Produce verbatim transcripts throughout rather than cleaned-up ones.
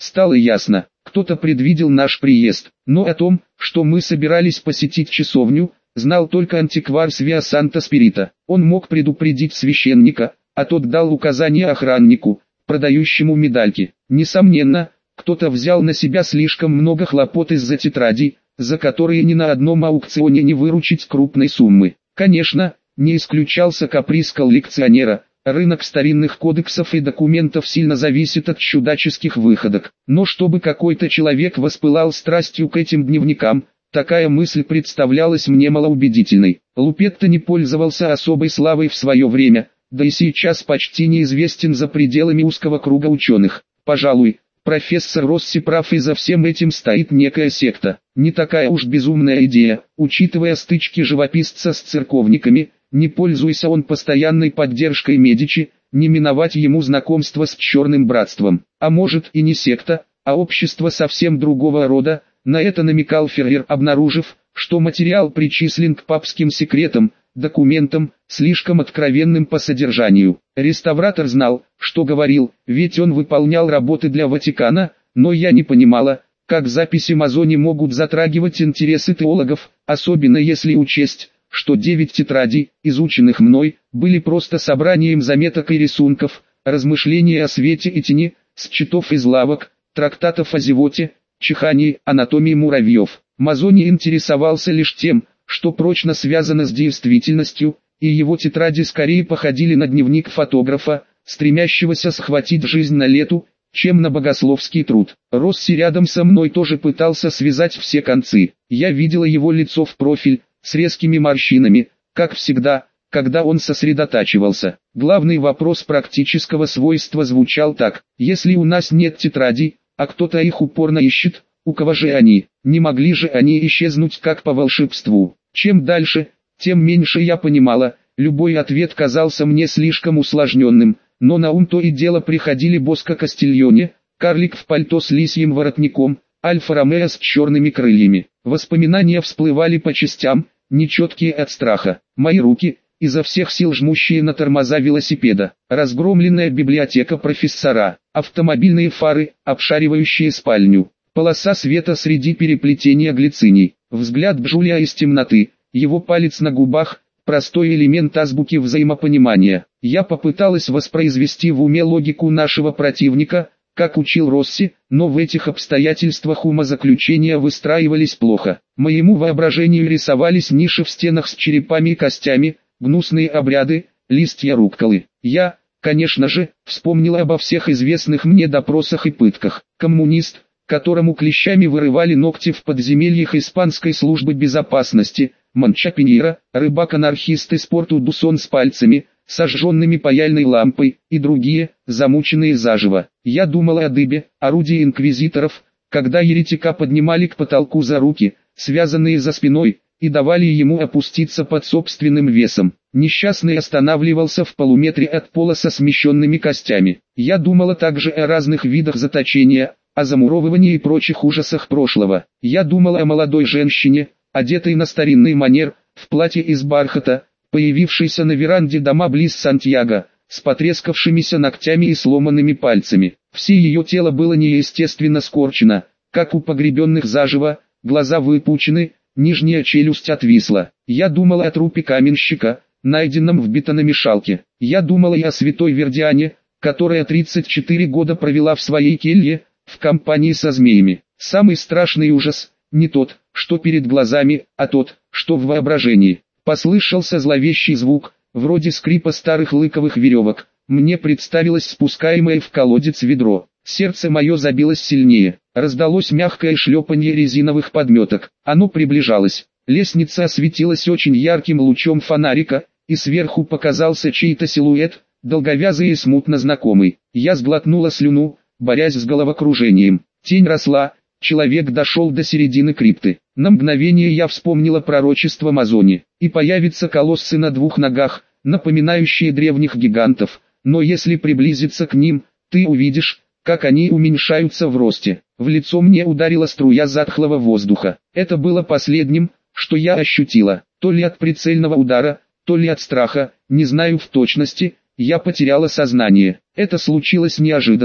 Стало ясно, кто-то предвидел наш приезд, но о том, что мы собирались посетить часовню, знал только антиквар с Виа Санта Спирита. Он мог предупредить священника, а тот дал указание охраннику, продающему медальки. Несомненно, кто-то взял на себя слишком много хлопот из-за тетрадей, за которые ни на одном аукционе не выручить крупной суммы. Конечно, не исключался каприз коллекционера. Рынок старинных кодексов и документов сильно зависит от чудаческих выходок. Но чтобы какой-то человек воспылал страстью к этим дневникам, такая мысль представлялась мне малоубедительной. Лупетто не пользовался особой славой в свое время, да и сейчас почти неизвестен за пределами узкого круга ученых. Пожалуй, профессор Росси прав, и за всем этим стоит некая секта. Не такая уж безумная идея, учитывая стычки живописца с церковниками. Не пользуясь он постоянной поддержкой Медичи, не миновать ему знакомство с Черным Братством. А может и не секта, а общество совсем другого рода, на это намекал Феррер, обнаружив, что материал причислен к папским секретам, документам, слишком откровенным по содержанию. Реставратор знал, что говорил, ведь он выполнял работы для Ватикана, но я не понимала, как записи Мазони могут затрагивать интересы теологов, особенно если учесть, что девять тетрадей, изученных мной, были просто собранием заметок и рисунков, размышлений о свете и тени, счетов из лавок, трактатов о зевоте, чихании, анатомии муравьев. Мазони интересовался лишь тем, что прочно связано с действительностью, и его тетради скорее походили на дневник фотографа, стремящегося схватить жизнь на лету, чем на богословский труд. Росси рядом со мной тоже пытался связать все концы. Я видела его лицо в профиль, с резкими морщинами, как всегда, когда он сосредотачивался. Главный вопрос практического свойства звучал так: если у нас нет тетрадей, а кто-то их упорно ищет, у кого же они? Не могли же они исчезнуть как по волшебству? Чем дальше, тем меньше я понимала, любой ответ казался мне слишком усложненным, но на ум то и дело приходили Боско Кастильоне, карлик в пальто с лисьим воротником, Альфа-Ромео с черными крыльями. Воспоминания всплывали по частям, нечеткие от страха. Мои руки, изо всех сил жмущие на тормоза велосипеда, разгромленная библиотека профессора, автомобильные фары, обшаривающие спальню, полоса света среди переплетения глициний, взгляд Бжулия из темноты, его палец на губах, простой элемент азбуки взаимопонимания. Я попыталась воспроизвести в уме логику нашего противника, как учил Росси, но в этих обстоятельствах умозаключения выстраивались плохо. Моему воображению рисовались ниши в стенах с черепами и костями, гнусные обряды, листья рукколы. Я, конечно же, вспомнила обо всех известных мне допросах и пытках. Коммунист, которому клещами вырывали ногти в подземельях испанской службы безопасности, Манча Пиньера, рыбак-анархист из порту Дусон с пальцами, сожженными паяльной лампой, и другие, замученные заживо. Я думала о дыбе, орудии инквизиторов, когда еретика поднимали к потолку за руки, связанные за спиной, и давали ему опуститься под собственным весом. Несчастный останавливался в полуметре от пола со смещенными костями. Я думала также о разных видах заточения, о замуровывании и прочих ужасах прошлого. Я думала о молодой женщине, одетой на старинный манер, в платье из бархата, появившейся на веранде дома близ Сантьяго, с потрескавшимися ногтями и сломанными пальцами. Все ее тело было неестественно скорчено, как у погребенных заживо, глаза выпучены, нижняя челюсть отвисла. Я думала о трупе каменщика, найденном в бетономешалке. Я думала и о святой Вердиане, которая тридцать четыре года провела в своей келье, в компании со змеями. Самый страшный ужас, не тот, что перед глазами, а тот, что в воображении. Послышался зловещий звук, вроде скрипа старых лыковых веревок. Мне представилось спускаемое в колодец ведро. Сердце мое забилось сильнее. Раздалось мягкое шлепанье резиновых подметок. Оно приближалось. Лестница осветилась очень ярким лучом фонарика, и сверху показался чей-то силуэт, долговязый и смутно знакомый. Я сглотнула слюну, борясь с головокружением. Тень росла, человек дошел до середины крипты. На мгновение я вспомнила пророчество Мазони. И появятся колоссы на двух ногах, напоминающие древних гигантов. Но если приблизиться к ним, ты увидишь, как они уменьшаются в росте. В лицо мне ударила струя затхлого воздуха. Это было последним, что я ощутила. То ли от прицельного удара, то ли от страха, не знаю в точности. Я потеряла сознание. Это случилось неожиданно,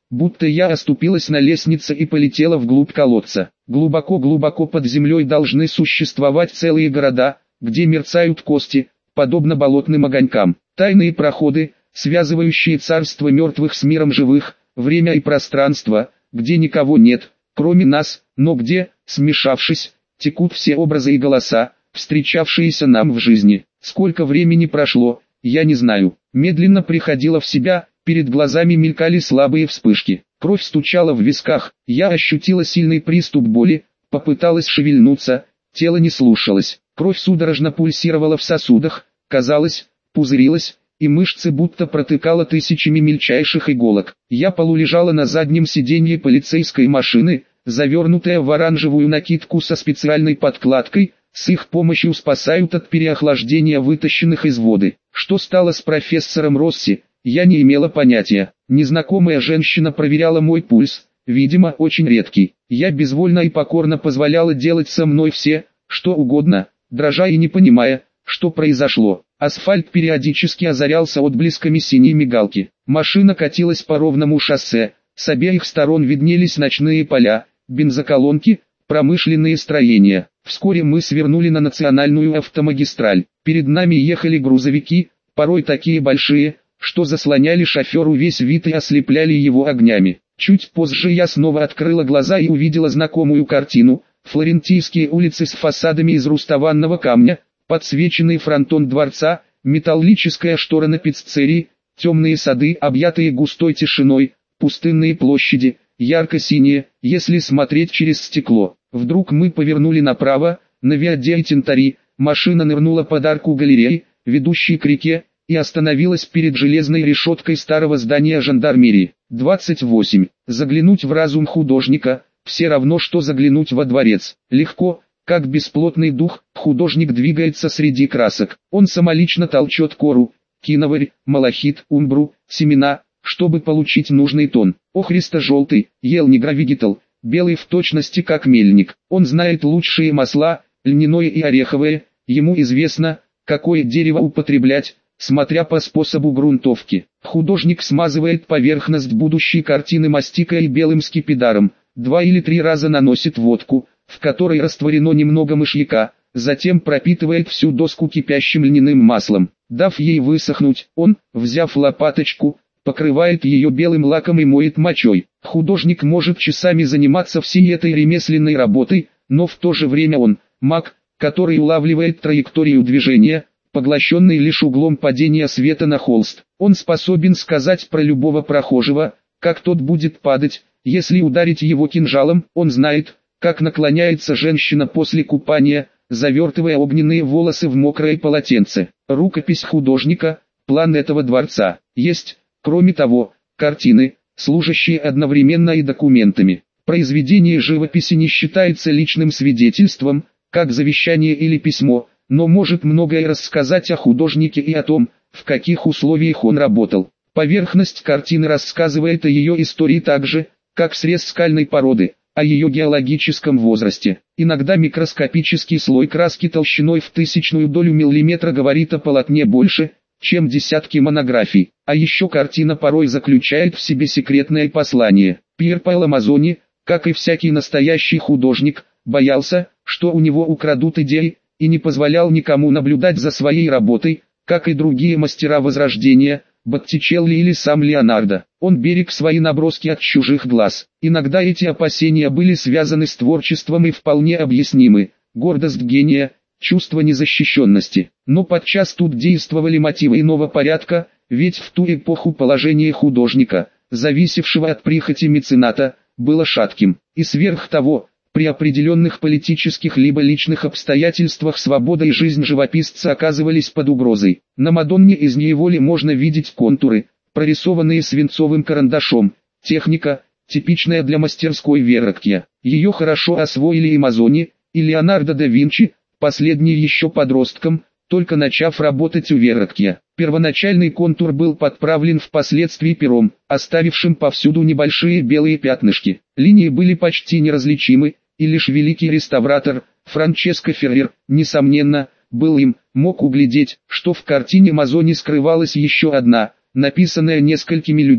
будто я оступилась на лестнице и полетела вглубь колодца. Глубоко-глубоко под землей должны существовать целые города, где мерцают кости, подобно болотным огонькам. Тайные проходы, связывающие царство мертвых с миром живых, время и пространство, где никого нет, кроме нас, но где, смешавшись, текут все образы и голоса, встречавшиеся нам в жизни. Сколько времени прошло, я не знаю. Медленно приходила в себя, перед глазами мелькали слабые вспышки. Кровь стучала в висках, я ощутила сильный приступ боли, попыталась шевельнуться, тело не слушалось. Кровь судорожно пульсировала в сосудах, казалось, пузырилась, и мышцы будто протыкала тысячами мельчайших иголок. Я полулежала на заднем сиденье полицейской машины, завернутая в оранжевую накидку со специальной подкладкой, с их помощью спасают от переохлаждения вытащенных из воды. Что стало с профессором Росси, я не имела понятия. Незнакомая женщина проверяла мой пульс, видимо, очень редкий. Я безвольно и покорно позволяла делать со мной все, что угодно, дрожа и не понимая, что произошло. Асфальт периодически озарялся отблесками синей мигалки. Машина катилась по ровному шоссе, с обеих сторон виднелись ночные поля, бензоколонки, промышленные строения. Вскоре мы свернули на национальную автомагистраль. Перед нами ехали грузовики, порой такие большие, что заслоняли шоферу весь вид и ослепляли его огнями. Чуть позже я снова открыла глаза и увидела знакомую картину: флорентийские улицы с фасадами из рустованного камня, подсвеченный фронтон дворца, металлическая штора на пиццерии, темные сады, объятые густой тишиной, пустынные площади, ярко-синие, если смотреть через стекло. Вдруг мы повернули направо, на Виа ди Тинтари, машина нырнула под арку галереи, ведущей к реке, и остановилась перед железной решеткой старого здания жандармерии. двадцать восемь. Заглянуть в разум художника, все равно что заглянуть во дворец. Легко, как бесплотный дух, художник двигается среди красок. Он самолично толчет кору, киноварь, малахит, умбру, семена, чтобы получить нужный тон. Охристо-желтый, елнигравигитал, белый в точности как мельник. Он знает лучшие масла, льняное и ореховое, ему известно, какое дерево употреблять, смотря по способу грунтовки. Художник смазывает поверхность будущей картины мастикой и белым скипидаром, два или три раза наносит водку, в которой растворено немного мышьяка, затем пропитывает всю доску кипящим льняным маслом. Дав ей высохнуть, он, взяв лопаточку, покрывает ее белым лаком и моет мочой. Художник может часами заниматься всей этой ремесленной работой, но в то же время он, маг, который улавливает траекторию движения, поглощенный лишь углом падения света на холст. Он способен сказать про любого прохожего, как тот будет падать, если ударить его кинжалом. Он знает, как наклоняется женщина после купания, завертывая огненные волосы в мокрое полотенце. Рукопись художника, план этого дворца. Есть, кроме того, картины, служащие одновременно и документами. Произведение живописи не считается личным свидетельством, как завещание или письмо, но может многое рассказать о художнике и о том, в каких условиях он работал. Поверхность картины рассказывает о ее истории так же, как срез скальной породы, о ее геологическом возрасте. Иногда микроскопический слой краски толщиной в тысячную долю миллиметра говорит о полотне больше, чем десятки монографий. А еще картина порой заключает в себе секретное послание. Пьер Паоло Мазони, как и всякий настоящий художник, боялся, что у него украдут идеи, и не позволял никому наблюдать за своей работой, как и другие мастера Возрождения, Боттичелли или сам Леонардо. Он берег свои наброски от чужих глаз. Иногда эти опасения были связаны с творчеством и вполне объяснимы: гордость гения, чувство незащищенности. Но подчас тут действовали мотивы иного порядка, ведь в ту эпоху положение художника, зависевшего от прихоти мецената, было шатким. И сверх того, при определенных политических либо личных обстоятельствах свобода и жизнь живописца оказывались под угрозой. На Мадонне из Ниеволи можно видеть контуры, прорисованные свинцовым карандашом, техника, типичная для мастерской Веррокья. Ее хорошо освоили и Мазони, и Леонардо да Винчи, последний еще подростком, только начав работать у Веррокья. Первоначальный контур был подправлен впоследствии пером, оставившим повсюду небольшие белые пятнышки. Линии были почти неразличимы, и лишь великий реставратор, Франческо Феррер, несомненно, был им, мог углядеть, что в картине Мазони скрывалась еще одна, написанная несколькими людьми,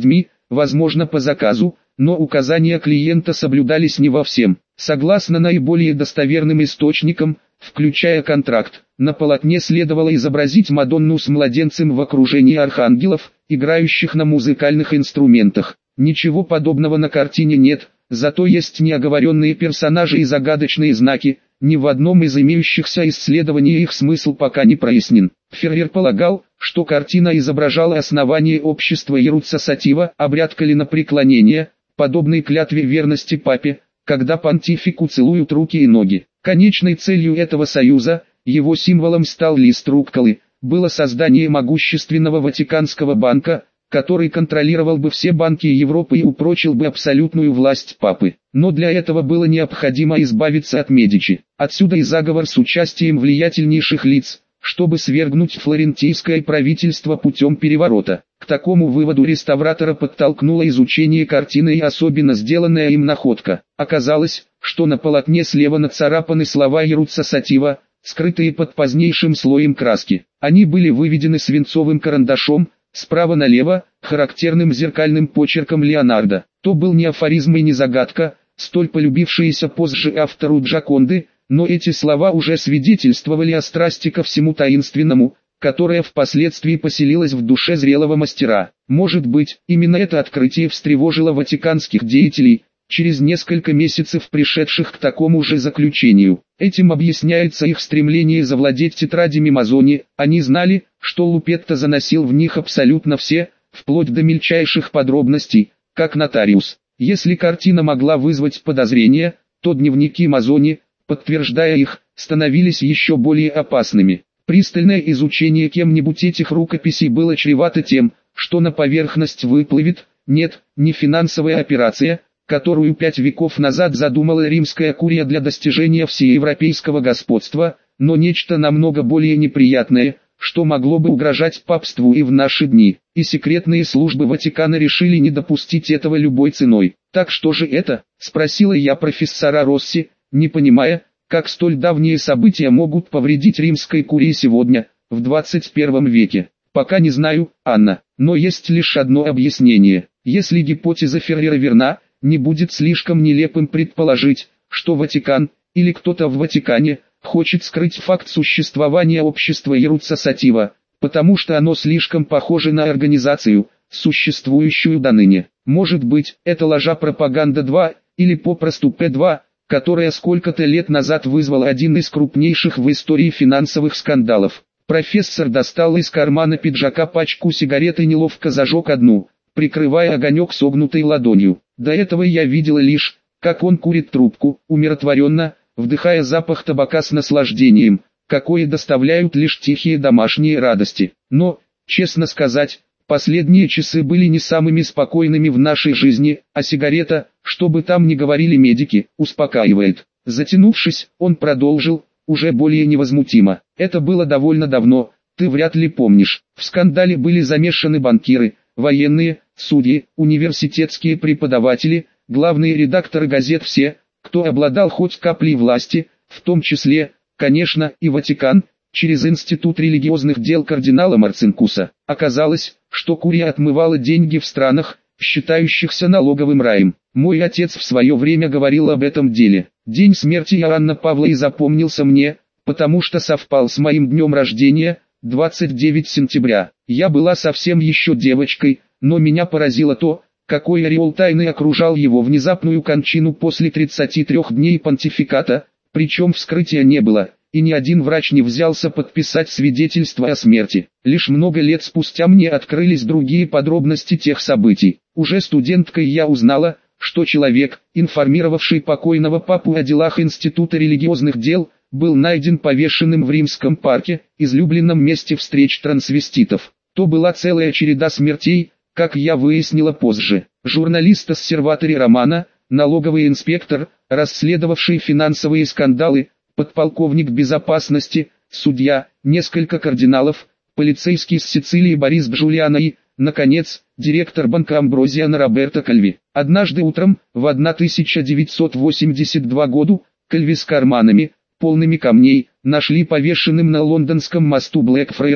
возможно по заказу, но указания клиента соблюдались не во всем. Согласно наиболее достоверным источникам, включая контракт, на полотне следовало изобразить Мадонну с младенцем в окружении архангелов, играющих на музыкальных инструментах. Ничего подобного на картине нет, зато есть неоговоренные персонажи и загадочные знаки, ни в одном из имеющихся исследований их смысл пока не прояснен. Феррер полагал, что картина изображала основание общества Иерусалима, обряд коленопреклонения, подобный клятве верности папе, когда понтифику целуют руки и ноги. Конечной целью этого союза, его символом стал лист рукколы, было создание могущественного Ватиканского банка, который контролировал бы все банки Европы и упрочил бы абсолютную власть папы. Но для этого было необходимо избавиться от Медичи. Отсюда и заговор с участием влиятельнейших лиц, чтобы свергнуть флорентийское правительство путем переворота. К такому выводу реставратора подтолкнуло изучение картины и особенно сделанная им находка. Оказалось, что на полотне слева нацарапаны слова Иерусалима, скрытые под позднейшим слоем краски. Они были выведены свинцовым карандашом, справа налево, характерным зеркальным почерком Леонардо. То был не афоризм и не загадка, столь полюбившиеся позже автору Джоконды, но эти слова уже свидетельствовали о страсти ко всему таинственному, которая впоследствии поселилась в душе зрелого мастера. Может быть, именно это открытие встревожило ватиканских деятелей, через несколько месяцев пришедших к такому же заключению. Этим объясняется их стремление завладеть тетрадями Мазони. Они знали, что Лупетто заносил в них абсолютно все, вплоть до мельчайших подробностей, как нотариус. Если картина могла вызвать подозрения, то дневники Мазони, подтверждая их, становились еще более опасными. Пристальное изучение кем-нибудь этих рукописей было чревато тем, что на поверхность выплывет, нет, не финансовая операция, которую пять веков назад задумала римская курия для достижения всеевропейского господства, но нечто намного более неприятное, что могло бы угрожать папству и в наши дни. И секретные службы Ватикана решили не допустить этого любой ценой. «Так что же это?» – спросила я профессора Росси, не понимая, как столь давние события могут повредить римской курии сегодня, в двадцать первом веке. «Пока не знаю, Анна, но есть лишь одно объяснение. Если гипотеза Феррера верна, не будет слишком нелепым предположить, что Ватикан, или кто-то в Ватикане, хочет скрыть факт существования общества Иерусалима, потому что оно слишком похоже на организацию, существующую до ныне. Может быть, это ложа-пропаганда два, или попросту П два, которая сколько-то лет назад вызвала один из крупнейших в истории финансовых скандалов. Профессор достал из кармана пиджака пачку сигарет и неловко зажег одну, прикрывая огонек согнутой ладонью. До этого я видела лишь, как он курит трубку, умиротворенно, вдыхая запах табака с наслаждением, какое доставляют лишь тихие домашние радости. Но, честно сказать, последние часы были не самыми спокойными в нашей жизни, а сигарета, что бы там ни говорили медики, успокаивает. Затянувшись, он продолжил, уже более невозмутимо. Это было довольно давно, ты вряд ли помнишь. В скандале были замешаны банкиры, военные, судьи, университетские преподаватели, главные редакторы газет, все, кто обладал хоть каплей власти, в том числе, конечно, и Ватикан, через Институт религиозных дел кардинала Марцинкуса. Оказалось, что курия отмывала деньги в странах, считающихся налоговым раем. Мой отец в свое время говорил об этом деле. День смерти Иоанна Павла и запомнился мне, потому что совпал с моим днем рождения, двадцать девятого сентября. Я была совсем еще девочкой, но меня поразило то, какой ореол тайны окружал его внезапную кончину после тридцати трёх дней понтификата, причем вскрытия не было, и ни один врач не взялся подписать свидетельство о смерти. Лишь много лет спустя мне открылись другие подробности тех событий. Уже студенткой я узнала, что человек, информировавший покойного папу о делах Института религиозных дел, был найден повешенным в Римском парке, излюбленном месте встреч трансвеститов. То была целая череда смертей, как я выяснила позже. Журналист Осерваторий Романо, налоговый инспектор, расследовавший финансовые скандалы, подполковник безопасности, судья, несколько кардиналов, полицейский с Сицилии Борис Джулиано и, наконец, директор банка Амброзиано Роберто Кальви. Однажды утром, в тысяча девятьсот восемьдесят втором году, Кальви с карманами, полными камней, нашли повешенным на лондонском мосту Блэкфрайерс,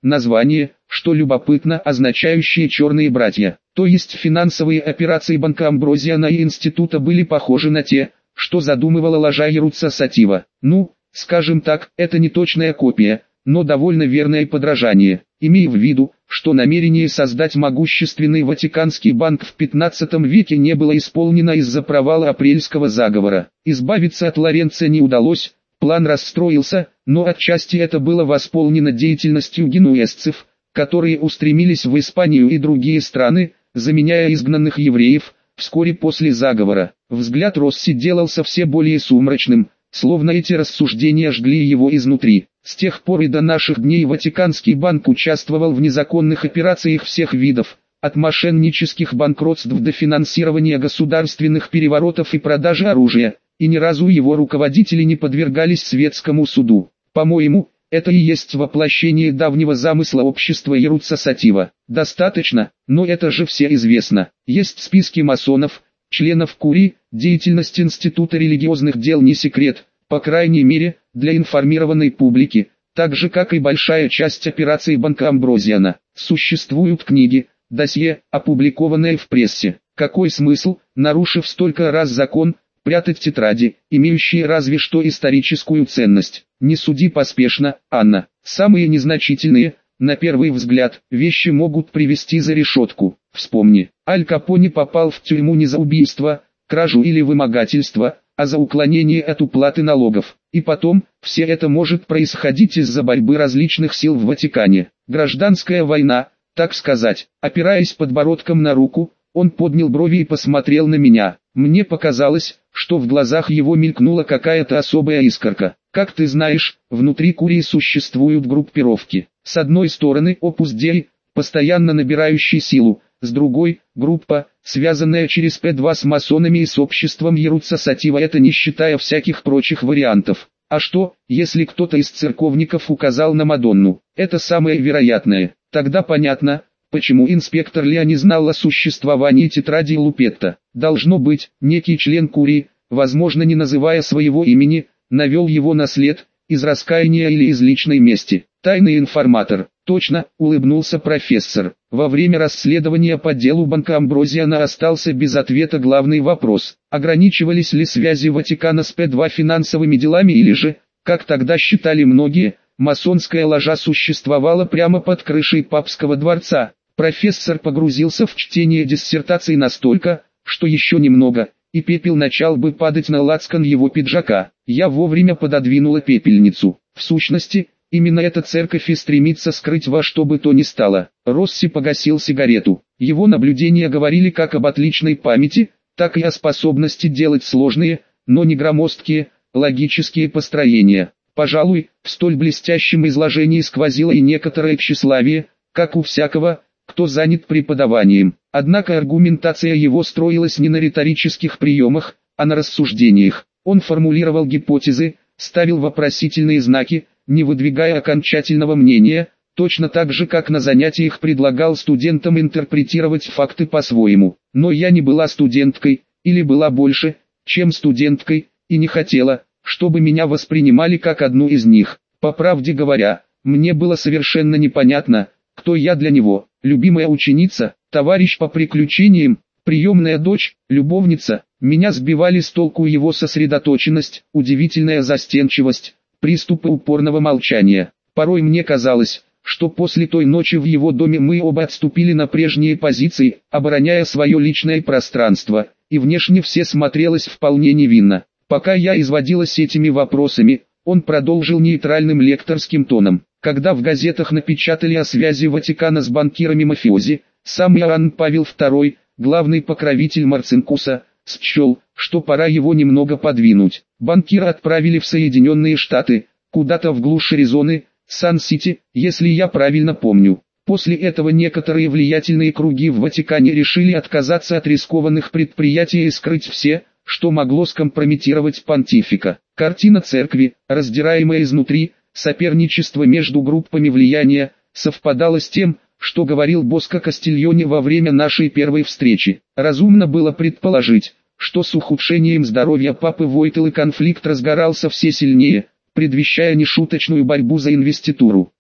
название, что любопытно, означающее «черные братья». То есть финансовые операции банка Амброзиана и института были похожи на те, что задумывала ложа Яруца Сатива. Ну, скажем так, это не точная копия, но довольно верное подражание, имея в виду, что намерение создать могущественный Ватиканский банк в пятнадцатом веке не было исполнено из-за провала апрельского заговора. Избавиться от Лоренцо не удалось, план расстроился, но отчасти это было восполнено деятельностью генуэзцев, которые устремились в Испанию и другие страны, заменяя изгнанных евреев. Вскоре после заговора, взгляд Росси делался все более сумрачным, словно эти рассуждения жгли его изнутри. С тех пор и до наших дней Ватиканский банк участвовал в незаконных операциях всех видов, от мошеннических банкротств до финансирования государственных переворотов и продажи оружия, и ни разу его руководители не подвергались светскому суду. По-моему, это и есть воплощение давнего замысла общества Яруца Сатива. Достаточно, но это же все известно. Есть списки масонов, членов Курии, деятельность Института религиозных дел не секрет, по крайней мере, для информированной публики, так же как и большая часть операций банка Амброзиана. Существуют книги, досье, опубликованные в прессе. Какой смысл, нарушив столько раз закон, прятать тетради, имеющие разве что историческую ценность? Не суди поспешно, Анна. Самые незначительные, на первый взгляд, вещи могут привести за решетку. Вспомни, Аль Капоне попал в тюрьму не за убийство, кражу или вымогательство, а за уклонение от уплаты налогов. И потом, все это может происходить из-за борьбы различных сил в Ватикане. Гражданская война, так сказать. Опираясь подбородком на руку, он поднял брови и посмотрел на меня. Мне показалось, что в глазах его мелькнула какая-то особая искорка. Как ты знаешь, внутри Курии существуют группировки. С одной стороны Opus Dei, постоянно набирающий силу, с другой – группа, связанная через Пэ два с масонами и с обществом Яруца Сатива, это не считая всяких прочих вариантов. А что, если кто-то из церковников указал на Мадонну? Это самое вероятное. Тогда понятно, почему инспектор Лео не знал о существовании тетради Лупетта. Должно быть, некий член Курии, возможно не называя своего имени, навел его на след, из раскаяния или из личной мести. Тайный информатор. Точно, улыбнулся профессор. Во время расследования по делу банка Амброзиана остался без ответа главный вопрос. Ограничивались ли связи Ватикана с Пэ два финансовыми делами или же, как тогда считали многие, масонская ложа существовала прямо под крышей папского дворца. Профессор погрузился в чтение диссертации настолько, что еще немного, и пепел начал бы падать на лацкан его пиджака. Я вовремя пододвинула пепельницу. В сущности, именно эта церковь и стремится скрыть во что бы то ни стало. Росси погасил сигарету. Его наблюдения говорили как об отличной памяти, так и о способности делать сложные, но не громоздкие, логические построения. Пожалуй, в столь блестящем изложении сквозило и некоторое тщеславие, как у всякого, кто занят преподаванием. Однако аргументация его строилась не на риторических приемах, а на рассуждениях. Он формулировал гипотезы, ставил вопросительные знаки, не выдвигая окончательного мнения, точно так же как на занятиях предлагал студентам интерпретировать факты по-своему. Но я не была студенткой, или была больше, чем студенткой, и не хотела, чтобы меня воспринимали как одну из них. По правде говоря, мне было совершенно непонятно, кто я для него: любимая ученица, товарищ по приключениям, приемная дочь, любовница. Меня сбивали с толку его сосредоточенность, удивительная застенчивость, приступы упорного молчания. Порой мне казалось, что после той ночи в его доме мы оба отступили на прежние позиции, обороняя свое личное пространство, и внешне все смотрелось вполне невинно. Пока я изводилась этими вопросами, он продолжил нейтральным лекторским тоном. Когда в газетах напечатали о связи Ватикана с банкирами-мафиози, сам Иоанн Павел второй, главный покровитель Марцинкуса, счел, что пора его немного подвинуть. Банкира отправили в Соединенные Штаты, куда-то в глушь Аризоны, Сан-Сити, если я правильно помню. После этого некоторые влиятельные круги в Ватикане решили отказаться от рискованных предприятий и скрыть все, что могло скомпрометировать понтифика. Картина церкви, раздираемая изнутри, соперничество между группами влияния, совпадало с тем, что говорил Боско Кастильоне во время нашей первой встречи. Разумно было предположить, что с ухудшением здоровья папы Войтелы конфликт разгорался все сильнее, предвещая нешуточную борьбу за инвеституру.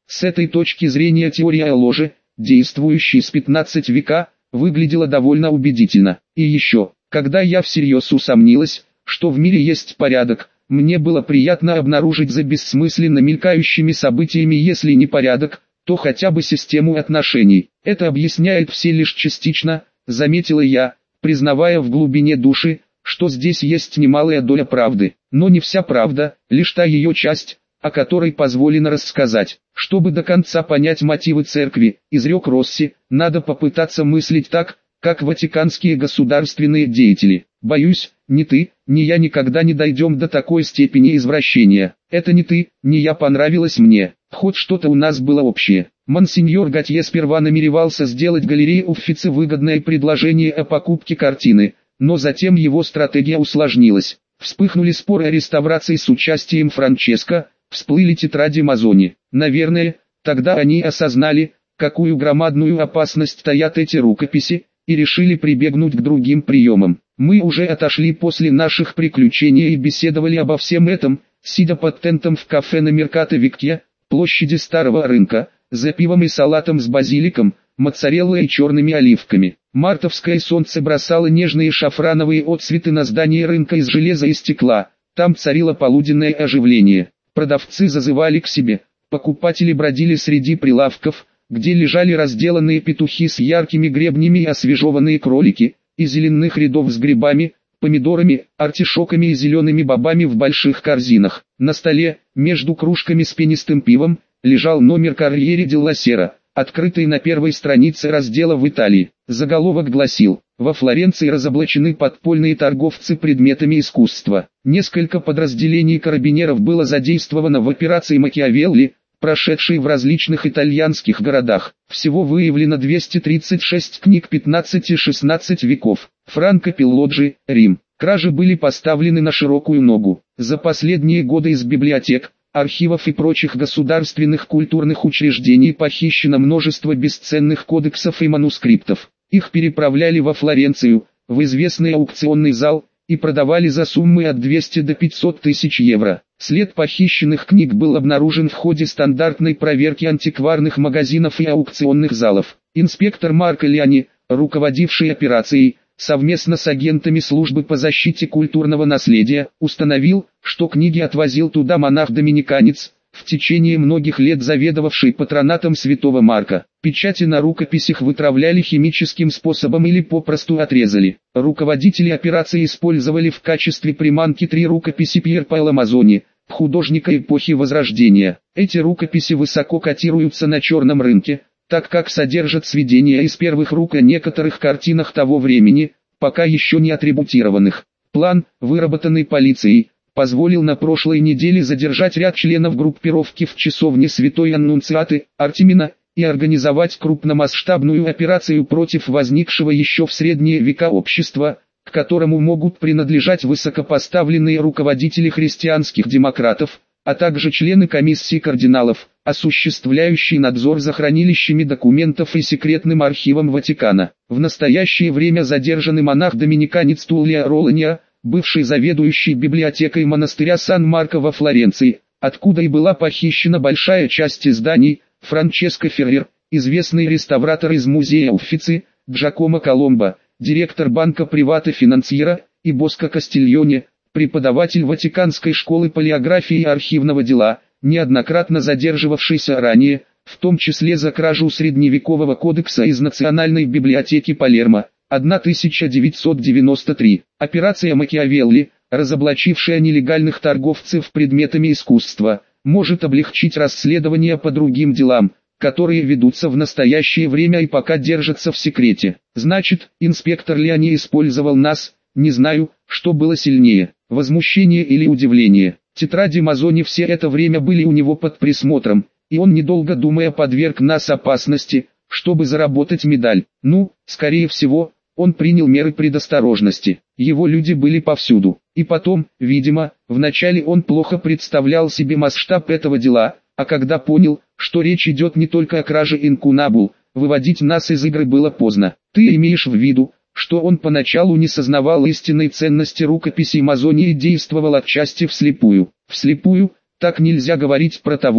С этой точки зрения теория о ложе, действующая с пятнадцатого века, выглядела довольно убедительно. И еще, когда я всерьез усомнилась, что в мире есть порядок, мне было приятно обнаружить за бессмысленно мелькающими событиями, если не порядок, то хотя бы систему отношений. Это объясняет все лишь частично, заметила я, признавая в глубине души, что здесь есть немалая доля правды, но не вся правда, лишь та ее часть, о которой позволено рассказать. Чтобы до конца понять мотивы церкви, изрек Росси, надо попытаться мыслить так, как ватиканские государственные деятели. Боюсь, ни ты, ни я никогда не дойдем до такой степени извращения. Это не ты, ни я понравилось мне, хоть что-то у нас было общее. Монсеньор Готье сперва намеревался сделать галерее Уффици выгодное предложение о покупке картины, но затем его стратегия усложнилась. Вспыхнули споры о реставрации с участием Франческо, всплыли тетради Мазони. Наверное, тогда они осознали, какую громадную опасность таят эти рукописи, и решили прибегнуть к другим приемам. Мы уже отошли после наших приключений и беседовали обо всем этом, сидя под тентом в кафе на Меркато Виктья, площади Старого Рынка, за пивом и салатом с базиликом, моцареллой и черными оливками. Мартовское солнце бросало нежные шафрановые отцветы на здание рынка из железа и стекла. Там царило полуденное оживление. Продавцы зазывали к себе, покупатели бродили среди прилавков, где лежали разделанные петухи с яркими гребнями и освежеванные кролики, из зеленых рядов с грибами, помидорами, артишоками и зелеными бобами в больших корзинах. На столе, между кружками с пенистым пивом, лежал номер Корьере делла Сера, открытый на первой странице раздела в Италии. Заголовок гласил: «Во Флоренции разоблачены подпольные торговцы предметами искусства». Несколько подразделений карабинеров было задействовано в операции Макиавелли, прошедшей в различных итальянских городах. Всего выявлено двести тридцать шесть книг пятнадцатого-шестнадцатого веков. Франко Пеллоджи, Рим. Кражи были поставлены на широкую ногу. За последние годы из библиотек, архивов и прочих государственных культурных учреждений похищено множество бесценных кодексов и манускриптов. Их переправляли во Флоренцию, в известный аукционный зал, и продавали за суммы от двухсот до пятисот тысяч евро. След похищенных книг был обнаружен в ходе стандартной проверки антикварных магазинов и аукционных залов. Инспектор Марко Лиани, руководивший операцией, совместно с агентами службы по защите культурного наследия, установил, что книги отвозил туда монах-доминиканец, в течение многих лет заведовавший патронатом святого Марка. Печати на рукописях вытравляли химическим способом или попросту отрезали. Руководители операции использовали в качестве приманки три рукописи Пьер Паоло Мазони, художника эпохи Возрождения. Эти рукописи высоко котируются на черном рынке, так как содержат сведения из первых рук о некоторых картинах того времени, пока еще не атрибутированных. План, выработанный полицией, позволил на прошлой неделе задержать ряд членов группировки в часовне Святой Аннунциаты, Артемина, и организовать крупномасштабную операцию против возникшего еще в средние века общества, к которому могут принадлежать высокопоставленные руководители христианских демократов, а также члены комиссии кардиналов, осуществляющие надзор за хранилищами документов и секретным архивом Ватикана. В настоящее время задержанный монах-доминиканец Туллио Роланья, бывший заведующий библиотекой монастыря Сан-Марко во Флоренции, откуда и была похищена большая часть изданий, Франческо Феррер, известный реставратор из музея Уффици, Джакомо Коломбо, директор банка Привате Финансьера, и Боско Кастильоне, преподаватель Ватиканской школы палеографии и архивного дела, неоднократно задерживавшийся ранее, в том числе за кражу средневекового кодекса из Национальной библиотеки Палермо, тысяча девятьсот девяносто три. Операция Макиавелли, разоблачившая нелегальных торговцев предметами искусства, может облегчить расследование по другим делам, которые ведутся в настоящее время и пока держатся в секрете. Значит, инспектор Лиани использовал нас, не знаю, что было сильнее, возмущение или удивление. Тетради Мазони все это время были у него под присмотром, и он, недолго думая, подверг нас опасности, чтобы заработать медаль. Ну, скорее всего, он принял меры предосторожности. Его люди были повсюду. И потом, видимо, вначале он плохо представлял себе масштаб этого дела, а когда понял, что речь идет не только о краже инкунабул, выводить нас из игры было поздно. Ты имеешь в виду, что он поначалу не сознавал истинной ценности рукописей Мазони и действовал отчасти вслепую. Вслепую, так нельзя говорить про того,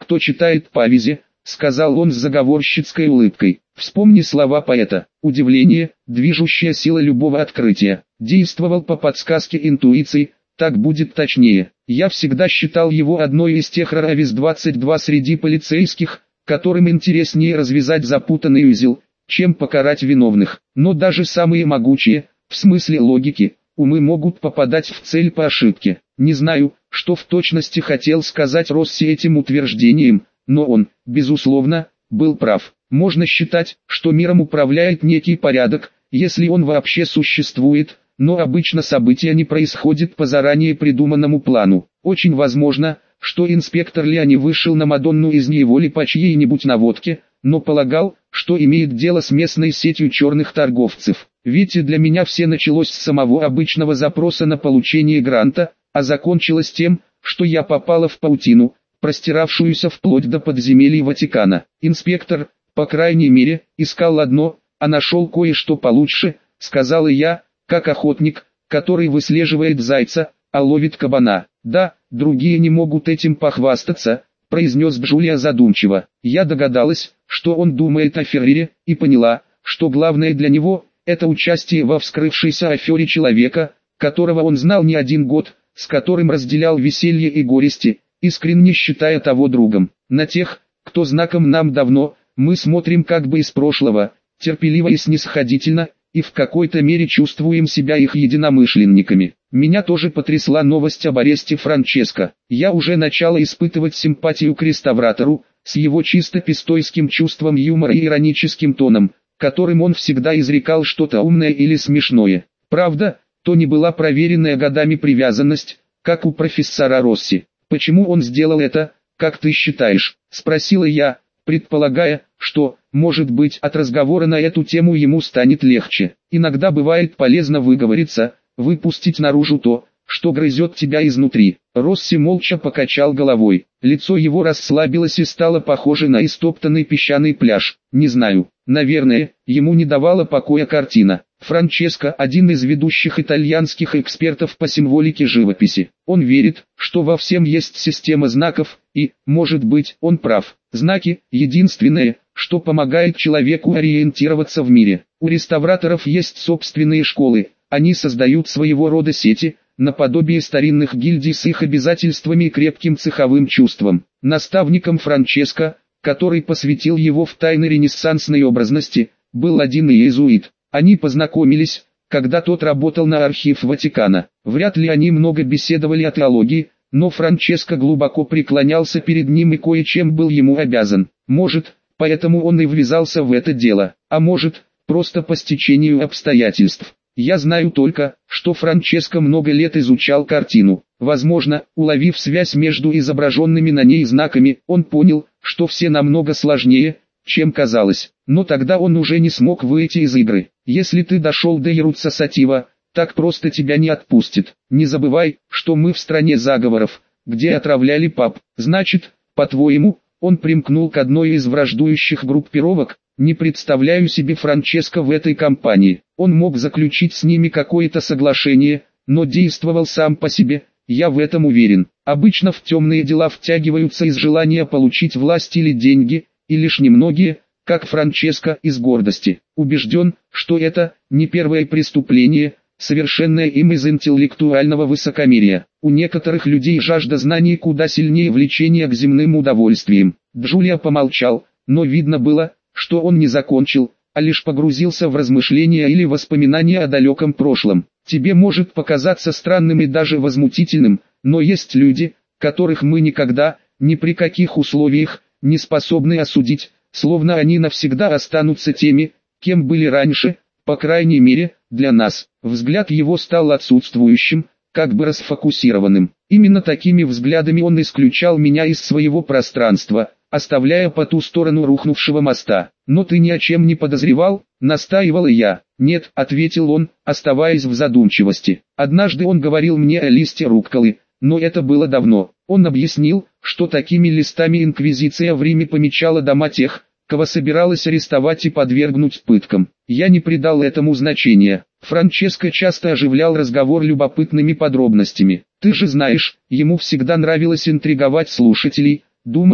кто читает Павезе, сказал он с заговорщицкой улыбкой. Вспомни слова поэта. Удивление, движущая сила любого открытия. Действовал по подсказке интуиции, так будет точнее. Я всегда считал его одной из тех ровис двадцать два среди полицейских, которым интереснее развязать запутанный узел, чем покарать виновных. Но даже самые могучие, в смысле логики, умы могут попадать в цель по ошибке. Не знаю, что в точности хотел сказать Росси этим утверждением, но он, безусловно, был прав. Можно считать, что миром управляет некий порядок, если он вообще существует, но обычно события не происходят по заранее придуманному плану. Очень возможно, что инспектор Леони вышел на Мадонну из неволи по чьей-нибудь наводке, но полагал, что имеет дело с местной сетью черных торговцев. Ведь и для меня все началось с самого обычного запроса на получение гранта, а закончилось тем, что я попала в паутину, простиравшуюся вплоть до подземелий Ватикана. Инспектор, по крайней мере, искал одно, а нашел кое-что получше, сказала я, как охотник, который выслеживает зайца, а ловит кабана. Да, другие не могут этим похвастаться, произнес Джулия задумчиво. Я догадалась, что он думает о Феррере, и поняла, что главное для него – это участие во вскрывшейся афере человека, которого он знал не один год, с которым разделял веселье и горести, искренне считая того другом. На тех, кто знаком нам давно, мы смотрим как бы из прошлого, терпеливо и снисходительно, и в какой-то мере чувствуем себя их единомышленниками. Меня тоже потрясла новость об аресте Франческо. Я уже начала испытывать симпатию к реставратору, с его чисто пистойским чувством юмора и ироническим тоном, которым он всегда изрекал что-то умное или смешное. Правда, то не была проверенная годами привязанность, как у профессора Росси. «Почему он сделал это, как ты считаешь?» – спросила я, предполагая, что, может быть, от разговора на эту тему ему станет легче. Иногда бывает полезно выговориться, выпустить наружу то, что грызет тебя изнутри. Росси молча покачал головой. Лицо его расслабилось и стало похоже на истоптанный песчаный пляж. Не знаю, наверное, ему не давала покоя картина. Франческо – один из ведущих итальянских экспертов по символике живописи. Он верит, что во всем есть система знаков, и, может быть, он прав. Знаки – единственное, что помогает человеку ориентироваться в мире. У реставраторов есть собственные школы, они создают своего рода сети, наподобие старинных гильдий с их обязательствами и крепким цеховым чувством. Наставником Франческо, который посвятил его в тайны ренессансной образности, был один иезуит. Они познакомились, когда тот работал на архив Ватикана. Вряд ли они много беседовали о теологии, но Франческо глубоко преклонялся перед ним и кое-чем был ему обязан. Может, поэтому он и ввязался в это дело, а может, просто по стечению обстоятельств. Я знаю только, что Франческо много лет изучал картину. Возможно, уловив связь между изображенными на ней знаками, он понял, что все намного сложнее, чем казалось. Но тогда он уже не смог выйти из игры. Если ты дошел до Ируца Сатива, так просто тебя не отпустит. Не забывай, что мы в стране заговоров, где отравляли пап. Значит, по-твоему, он примкнул к одной из враждующих группировок? Не представляю себе Франческо в этой компании. Он мог заключить с ними какое-то соглашение, но действовал сам по себе, я в этом уверен. Обычно в темные дела втягиваются из желания получить власть или деньги, и лишь немногие, как Франческо, из гордости. Убежден, что это не первое преступление, совершенное им из интеллектуального высокомерия. У некоторых людей жажда знаний куда сильнее влечения к земным удовольствиям. Джулия помолчал, но видно было, что он не закончил, а лишь погрузился в размышления или воспоминания о далеком прошлом. Тебе может показаться странным и даже возмутительным, но есть люди, которых мы никогда, ни при каких условиях, не способны осудить, словно они навсегда останутся теми, кем были раньше, по крайней мере, для нас. Взгляд его стал отсутствующим, как бы расфокусированным. Именно такими взглядами он исключал меня из своего пространства, оставляя по ту сторону рухнувшего моста. «Но ты ни о чем не подозревал?» – настаивала я. «Нет», – ответил он, оставаясь в задумчивости. «Однажды он говорил мне о листе рукколы, но это было давно. Он объяснил, что такими листами инквизиция в Риме помечала дома тех, кого собиралась арестовать и подвергнуть пыткам. Я не придал этому значения. Франческо часто оживлял разговор любопытными подробностями. Ты же знаешь, ему всегда нравилось интриговать слушателей. Думаю,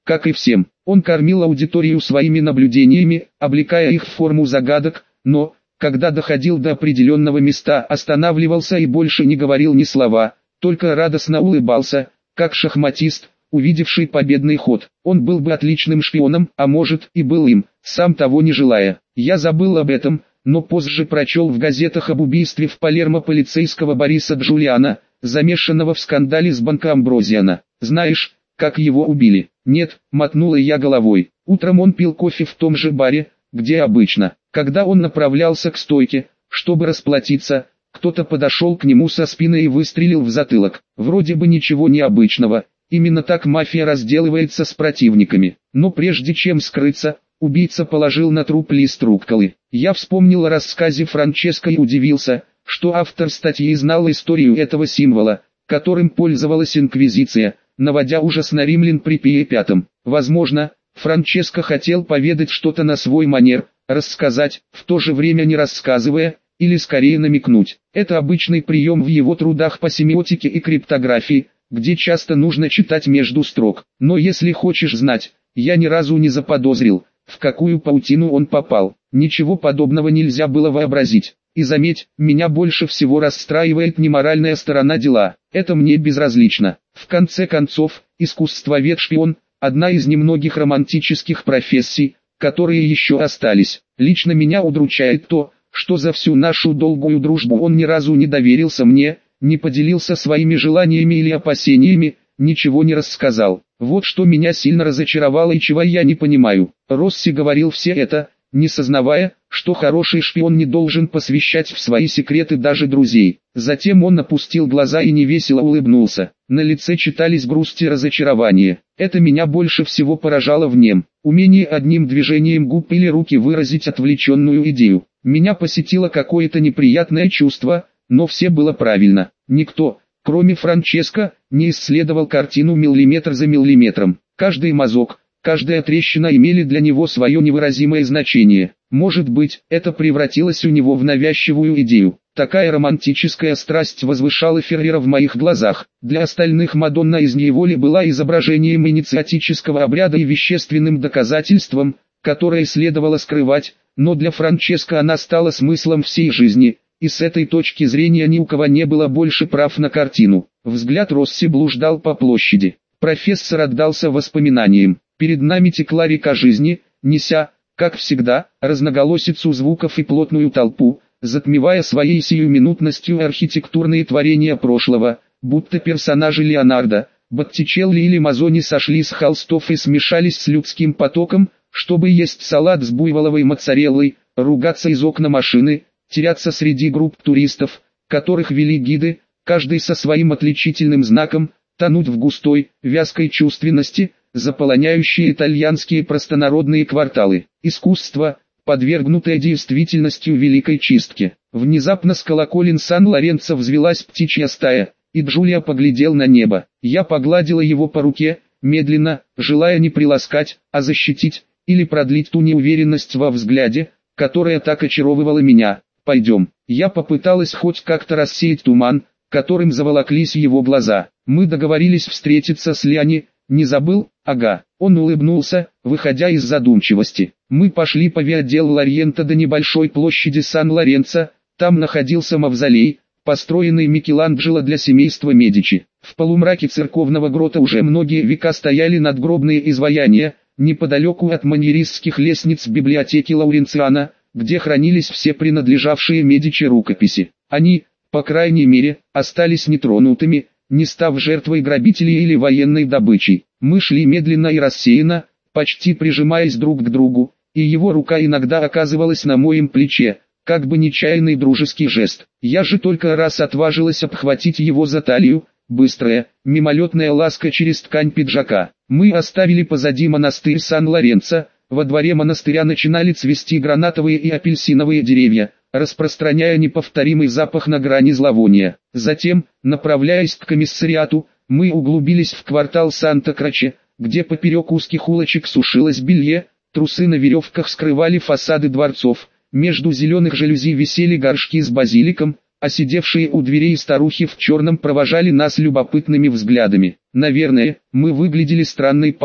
как и всем. Он кормил аудиторию своими наблюдениями, облекая их в форму загадок, но, когда доходил до определенного места, останавливался и больше не говорил ни слова, только радостно улыбался, как шахматист, увидевший победный ход. Он был бы отличным шпионом, а может и был им, сам того не желая. Я забыл об этом, но позже прочел в газетах об убийстве в Палермо полицейского Бориса Джулиана, замешанного в скандале с Банко Амброзиано. Знаешь, как его убили? Нет, мотнула я головой. Утром он пил кофе в том же баре, где обычно. Когда он направлялся к стойке, чтобы расплатиться, кто-то подошел к нему со спины и выстрелил в затылок. Вроде бы ничего необычного. Именно так мафия разделывается с противниками. Но прежде чем скрыться, убийца положил на труп лист рукколы. Я вспомнил о рассказе Франческо и удивился, что автор статьи знал историю этого символа, которым пользовалась Инквизиция, наводя ужас на римлян при Пие Пятом. Возможно, Франческо хотел поведать что-то на свой манер, рассказать, в то же время не рассказывая, или скорее намекнуть. Это обычный прием в его трудах по семиотике и криптографии, где часто нужно читать между строк. Но если хочешь знать, я ни разу не заподозрил, в какую паутину он попал. Ничего подобного нельзя было вообразить. И заметь, меня больше всего расстраивает не моральная сторона дела. Это мне безразлично. В конце концов, искусствовед-шпион – одна из немногих романтических профессий, которые еще остались. Лично меня удручает то, что за всю нашу долгую дружбу он ни разу не доверился мне, не поделился своими желаниями или опасениями, ничего не рассказал. Вот что меня сильно разочаровало и чего я не понимаю. Росси говорил все это, не сознавая, что хороший шпион не должен посвящать в свои секреты даже друзей. Затем он опустил глаза и невесело улыбнулся. На лице читались грусть и разочарование. Это меня больше всего поражало в нем. Умение одним движением губ или руки выразить отвлеченную идею. Меня посетило какое-то неприятное чувство, но все было правильно. Никто, кроме Франческо, не исследовал картину миллиметр за миллиметром. Каждый мазок, каждая трещина имели для него свое невыразимое значение. Может быть, это превратилось у него в навязчивую идею. Такая романтическая страсть возвышала Феррера в моих глазах. Для остальных Мадонна из неволи была изображением инициатического обряда и вещественным доказательством, которое следовало скрывать, но для Франческо она стала смыслом всей жизни. И с этой точки зрения ни у кого не было больше прав на картину. Взгляд Росси блуждал по площади. Профессор отдался воспоминаниям. Перед нами текла река жизни, неся, как всегда, разноголосицу звуков и плотную толпу, затмевая своей сиюминутностью архитектурные творения прошлого, будто персонажи Леонардо, Боттичелли или Мазони сошли с холстов и смешались с людским потоком, чтобы есть салат с буйволовой моцареллой, ругаться из окна машины, теряться среди групп туристов, которых вели гиды, каждый со своим отличительным знаком, тонуть в густой, вязкой чувственности, заполоняющей итальянские простонародные кварталы. Искусство, подвергнутое действительностью великой чистки. Внезапно с колоколен Сан-Лоренцо взвелась птичья стая, и Джулия поглядел на небо. Я погладила его по руке, медленно, желая не приласкать, а защитить, или продлить ту неуверенность во взгляде, которая так очаровывала меня. «Пойдем». Я попыталась хоть как-то рассеять туман, которым заволоклись его глаза. Мы договорились встретиться с Лиани, не забыл? Ага. Он улыбнулся, выходя из задумчивости. Мы пошли по Виа дель Лориенто до небольшой площади Сан-Лоренцо, там находился мавзолей, построенный Микеланджело для семейства Медичи. В полумраке церковного грота уже многие века стояли надгробные изваяния, неподалеку от маньеристских лестниц библиотеки Лауренциана, где хранились все принадлежавшие Медичи рукописи. Они, по крайней мере, остались нетронутыми, не став жертвой грабителей или военной добычей. Мы шли медленно и рассеянно, почти прижимаясь друг к другу, и его рука иногда оказывалась на моем плече, как бы нечаянный дружеский жест. Я же только раз отважилась обхватить его за талию, быстрая, мимолетная ласка через ткань пиджака. Мы оставили позади монастырь Сан-Лоренцо. Во дворе монастыря начинали цвести гранатовые и апельсиновые деревья, распространяя неповторимый запах на грани зловония. Затем, направляясь к комиссариату, мы углубились в квартал Санта-Кроче, где поперек узких улочек сушилось белье, трусы на веревках скрывали фасады дворцов, между зеленых жалюзи висели горшки с базиликом, а сидевшие у дверей старухи в черном провожали нас любопытными взглядами. Наверное, мы выглядели странной парой.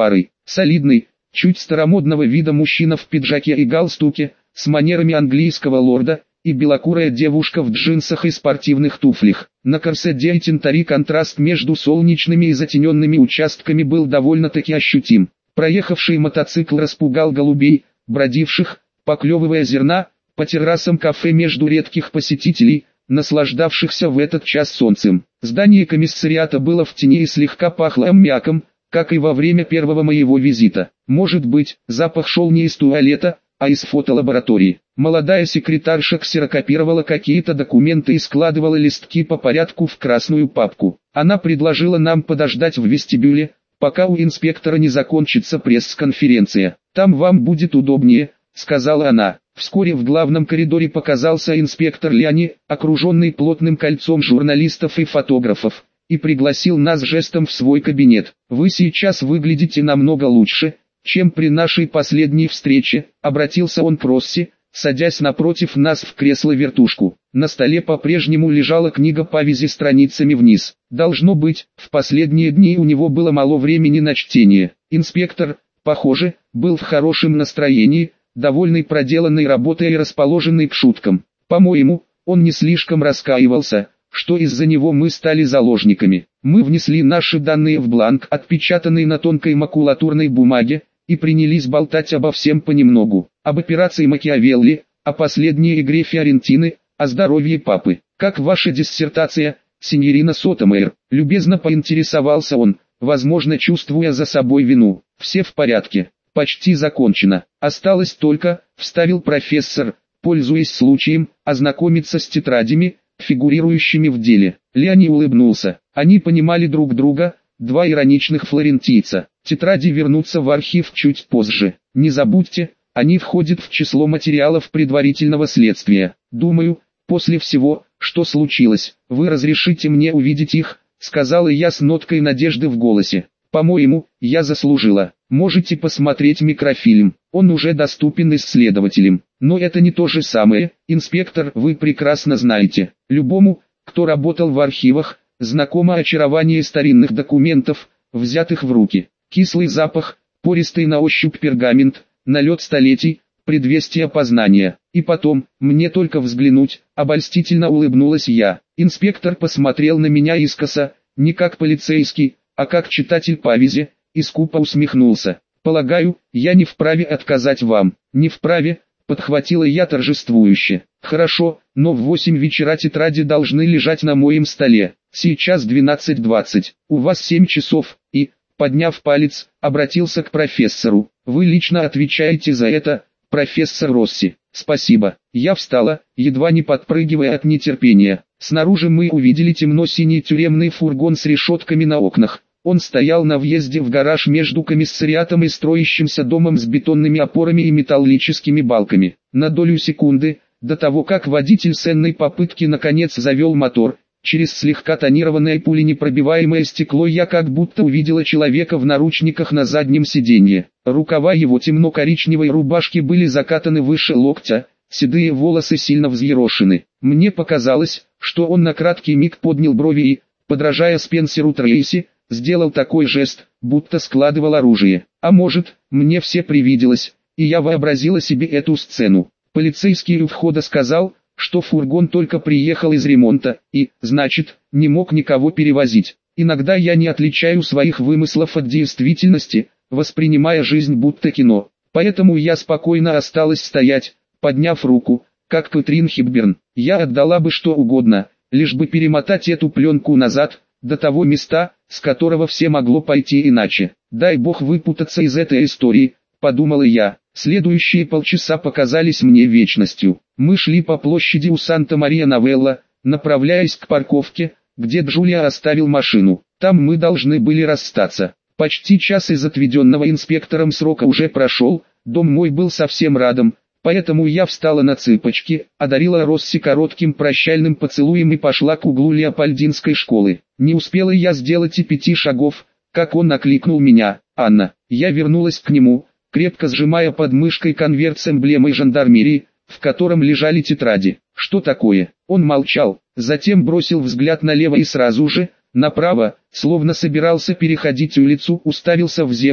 Солидный, чуть старомодного вида мужчина в пиджаке и галстуке, с манерами английского лорда, и белокурая девушка в джинсах и спортивных туфлях. На Корсе-де Тинтари контраст между солнечными и затененными участками был довольно-таки ощутим. Проехавший мотоцикл распугал голубей, бродивших, поклевывая зерна, по террасам кафе между редких посетителей, наслаждавшихся в этот час солнцем. Здание комиссариата было в тени и слегка пахло аммиаком, как и во время первого моего визита. Может быть, запах шел не из туалета, а из фотолаборатории. Молодая секретарша ксерокопировала какие-то документы и складывала листки по порядку в красную папку. Она предложила нам подождать в вестибюле, пока у инспектора не закончится пресс-конференция. «Там вам будет удобнее», — сказала она. Вскоре в главном коридоре показался инспектор Лиани, окруженный плотным кольцом журналистов и фотографов, и пригласил нас жестом в свой кабинет. «Вы сейчас выглядите намного лучше, чем при нашей последней встрече», — обратился он к Росси, садясь напротив нас в кресло-вертушку. На столе по-прежнему лежала книга повеси страницами вниз. Должно быть, в последние дни у него было мало времени на чтение. Инспектор, похоже, был в хорошем настроении, довольный проделанной работой и расположенный к шуткам. По-моему, он не слишком раскаивался, что из-за него мы стали заложниками. Мы внесли наши данные в бланк, отпечатанный на тонкой макулатурной бумаге, и принялись болтать обо всем понемногу. Об операции Макиавелли, о последней игре Фиорентины, о здоровье папы. «Как ваша диссертация, синьорина Сотомейр?» — любезно поинтересовался он, возможно, чувствуя за собой вину. «Все в порядке. Почти закончено. Осталось только», — вставил профессор, пользуясь случаем, ознакомиться с тетрадями, фигурирующими в деле. Лиани улыбнулся. Они понимали друг друга, два ироничных флорентийца. «Тетради вернутся в архив чуть позже. Не забудьте, они входят в число материалов предварительного следствия. Думаю, после всего, что случилось, вы разрешите мне увидеть их», — сказала я с ноткой надежды в голосе. «По-моему, я заслужила. Можете посмотреть микрофильм, он уже доступен исследователям. Но это не то же самое, инспектор, вы прекрасно знаете. Любому, кто работал в архивах, знакомо очарование старинных документов, взятых в руки. Кислый запах, пористый на ощупь пергамент, налет столетий, предвестие познания. И потом, мне только взглянуть», — обольстительно улыбнулась я. Инспектор посмотрел на меня искоса, не как полицейский, а как читатель повеси, и скупо усмехнулся. «Полагаю, я не вправе отказать вам». «Не вправе», — подхватила я торжествующе. «Хорошо, но в восемь вечера тетради должны лежать на моем столе. Сейчас двенадцать двадцать, у вас семь часов, и...» Подняв палец, обратился к профессору. «Вы лично отвечаете за это, профессор Росси». «Спасибо». Я встала, едва не подпрыгивая от нетерпения. Снаружи мы увидели темно-синий тюремный фургон с решетками на окнах. Он стоял на въезде в гараж между комиссариатом и строящимся домом с бетонными опорами и металлическими балками. На долю секунды, до того как водитель с энной попытки наконец завел мотор, через слегка тонированное пуленепробиваемое стекло я как будто увидела человека в наручниках на заднем сиденье. Рукава его темно-коричневой рубашки были закатаны выше локтя, седые волосы сильно взъерошены. Мне показалось, что он на краткий миг поднял брови и, подражая Спенсеру Трейси, сделал такой жест, будто складывал оружие. А может, мне все привиделось, и я вообразила себе эту сцену. Полицейский у входа сказал, что фургон только приехал из ремонта, и, значит, не мог никого перевозить. Иногда я не отличаю своих вымыслов от действительности, воспринимая жизнь будто кино. Поэтому я спокойно осталась стоять, подняв руку, как Кэтрин Хепберн. Я отдала бы что угодно, лишь бы перемотать эту пленку назад, до того места, с которого все могло пойти иначе. Дай бог выпутаться из этой истории, подумала я. Следующие полчаса показались мне вечностью. Мы шли по площади у Санта-Мария-Новелла, направляясь к парковке, где Джулия оставил машину. Там мы должны были расстаться. Почти час из отведенного инспектором срока уже прошел, дом мой был совсем рядом, поэтому я встала на цыпочки, одарила Росси коротким прощальным поцелуем и пошла к углу Леопольдинской школы. Не успела я сделать и пяти шагов, как он окликнул меня. «Анна». Я вернулась к нему, крепко сжимая под мышкой конверт с эмблемой жандармерии, в котором лежали тетради. «Что такое?» Он молчал, затем бросил взгляд налево и сразу же, направо, словно собирался переходить улицу, уставился в землю,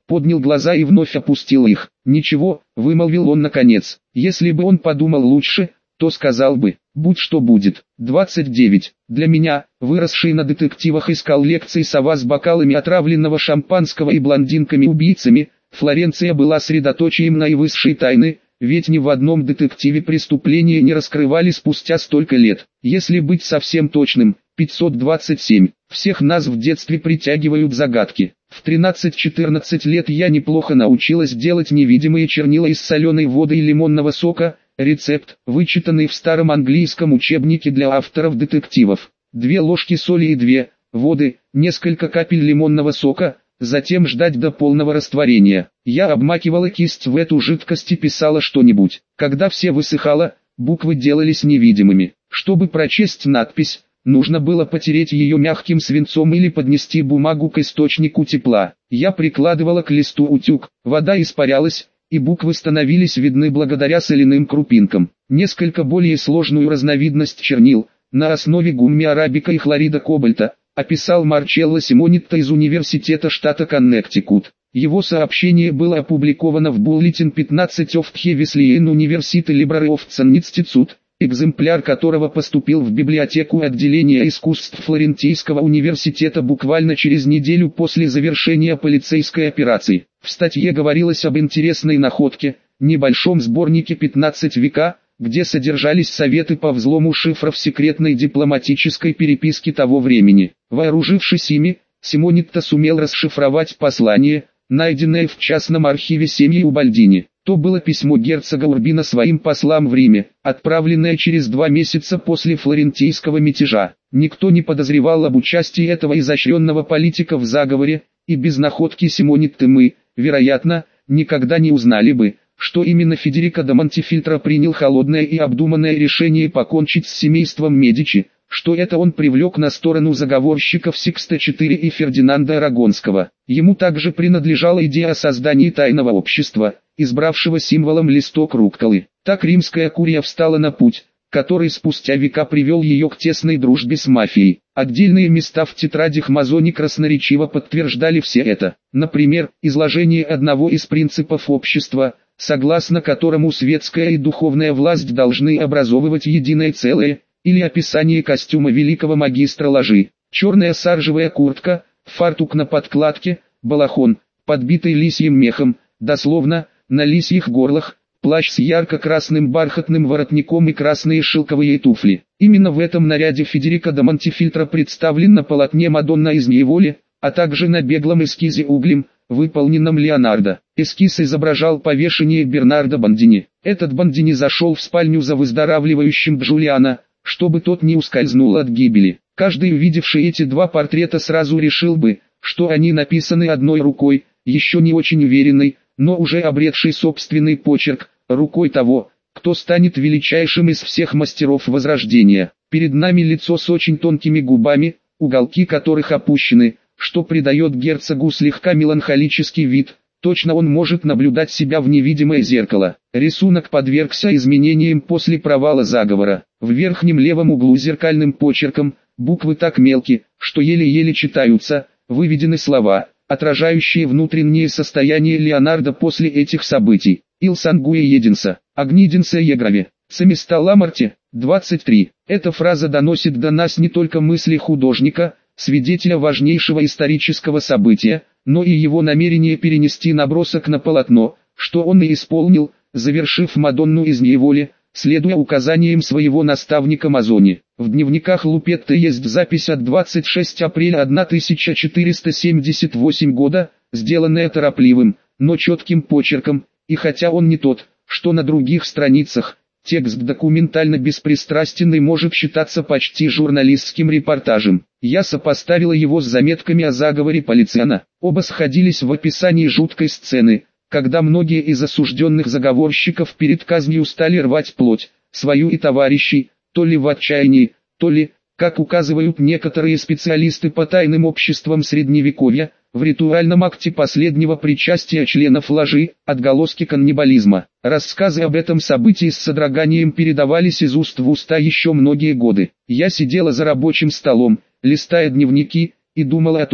поднял глаза и вновь опустил их. «Ничего», — вымолвил он наконец. Если бы он подумал лучше, то сказал бы: «Будь что будет». двадцать девять. Для меня, выросший на детективах из коллекций «Сова» с бокалами отравленного шампанского и блондинками-убийцами, Флоренция была средоточием наивысшей тайны, ведь ни в одном детективе преступления не раскрывали спустя столько лет. Если быть совсем точным, пятьсот двадцать семь. Всех нас в детстве притягивают загадки. В тринадцать-четырнадцать лет я неплохо научилась делать невидимые чернила из соленой воды и лимонного сока, рецепт, вычитанный в старом английском учебнике для авторов детективов. Две ложки соли и две воды, несколько капель лимонного сока, затем ждать до полного растворения. Я обмакивала кисть в эту жидкость и писала что-нибудь. Когда все высыхало, буквы делались невидимыми. Чтобы прочесть надпись, нужно было потереть ее мягким свинцом или поднести бумагу к источнику тепла. Я прикладывала к листу утюг, вода испарялась, и буквы становились видны благодаря соляным крупинкам. Несколько более сложную разновидность чернил, на основе гумми арабика и хлорида кобальта, описал Марчелло Симонетто из университета штата Коннектикут. Его сообщение было опубликовано в Bulletin пятнадцать of the Wesleyan University Library of Institute, экземпляр которого поступил в библиотеку отделения искусств Флорентийского университета буквально через неделю после завершения полицейской операции. В статье говорилось об интересной находке, небольшом сборнике пятнадцатого века, где содержались советы по взлому шифров секретной дипломатической переписки того времени. Вооружившись ими, Симонетто сумел расшифровать послание, найденное в частном архиве семьи Убальдини. То было письмо герцога Урбина своим послам в Риме, отправленное через два месяца после флорентийского мятежа. Никто не подозревал об участии этого изощренного политика в заговоре, и без находки Симонетты мы, вероятно, никогда не узнали бы, что именно Федерико де Монтефильтро принял холодное и обдуманное решение покончить с семейством Медичи, что это он привлек на сторону заговорщиков Сикста четыре и Фердинанда Арагонского. Ему также принадлежала идея о создании тайного общества, избравшего символом листок рукколы. Так римская курия встала на путь, который спустя века привел ее к тесной дружбе с мафией. Отдельные места в тетрадях Мазони красноречиво подтверждали все это. Например, изложение одного из принципов общества, согласно которому светская и духовная власть должны образовывать единое целое, или описание костюма великого магистра ложи. Черная саржевая куртка, фартук на подкладке, балахон, подбитый лисьим мехом, дословно, на лисьих горлах, плащ с ярко-красным бархатным воротником и красные шелковые туфли. Именно в этом наряде Федерико де Монтефильтро представлен на полотне «Мадонна из неволи», а также на беглом эскизе углем, выполненном Леонардо. Эскиз изображал повешение Бернардо Бондини. Этот Бондини зашел в спальню за выздоравливающим Джулиано, чтобы тот не ускользнул от гибели. Каждый, увидевший эти два портрета, сразу решил бы, что они написаны одной рукой, еще не очень уверенной, но уже обретшей собственный почерк, рукой того, кто станет величайшим из всех мастеров Возрождения. Перед нами лицо с очень тонкими губами, уголки которых опущены, что придает герцогу слегка меланхолический вид. Точно он может наблюдать себя в невидимое зеркало. Рисунок подвергся изменениям после провала заговора. В верхнем левом углу зеркальным почерком, буквы так мелки, что еле-еле читаются, выведены слова, отражающие внутреннее состояние Леонардо после этих событий. «Ил сангуе единса, огнидинса еграве, цемиста ламарте», двадцать три. Эта фраза доносит до нас не только мысли художника, свидетеля важнейшего исторического события, но и его намерение перенести набросок на полотно, что он и исполнил, завершив «Мадонну из неволи», следуя указаниям своего наставника Мазони. В дневниках Лупетто есть запись от двадцатого шестого апреля тысяча четыреста семьдесят восьмого года, сделанная торопливым, но четким почерком, и хотя он не тот, что на других страницах, текст документально беспристрастен и может считаться почти журналистским репортажем. Я сопоставила его с заметками о заговоре Полициано. Оба сходились в описании жуткой сцены, когда многие из осужденных заговорщиков перед казнью стали рвать плоть, свою и товарищей, то ли в отчаянии, то ли, как указывают некоторые специалисты по тайным обществам Средневековья, в ритуальном акте последнего причастия членов ложи, отголоски каннибализма. Рассказы об этом событии с содроганием передавались из уст в уста еще многие годы. Я сидела за рабочим столом, листая дневники, и думала о том,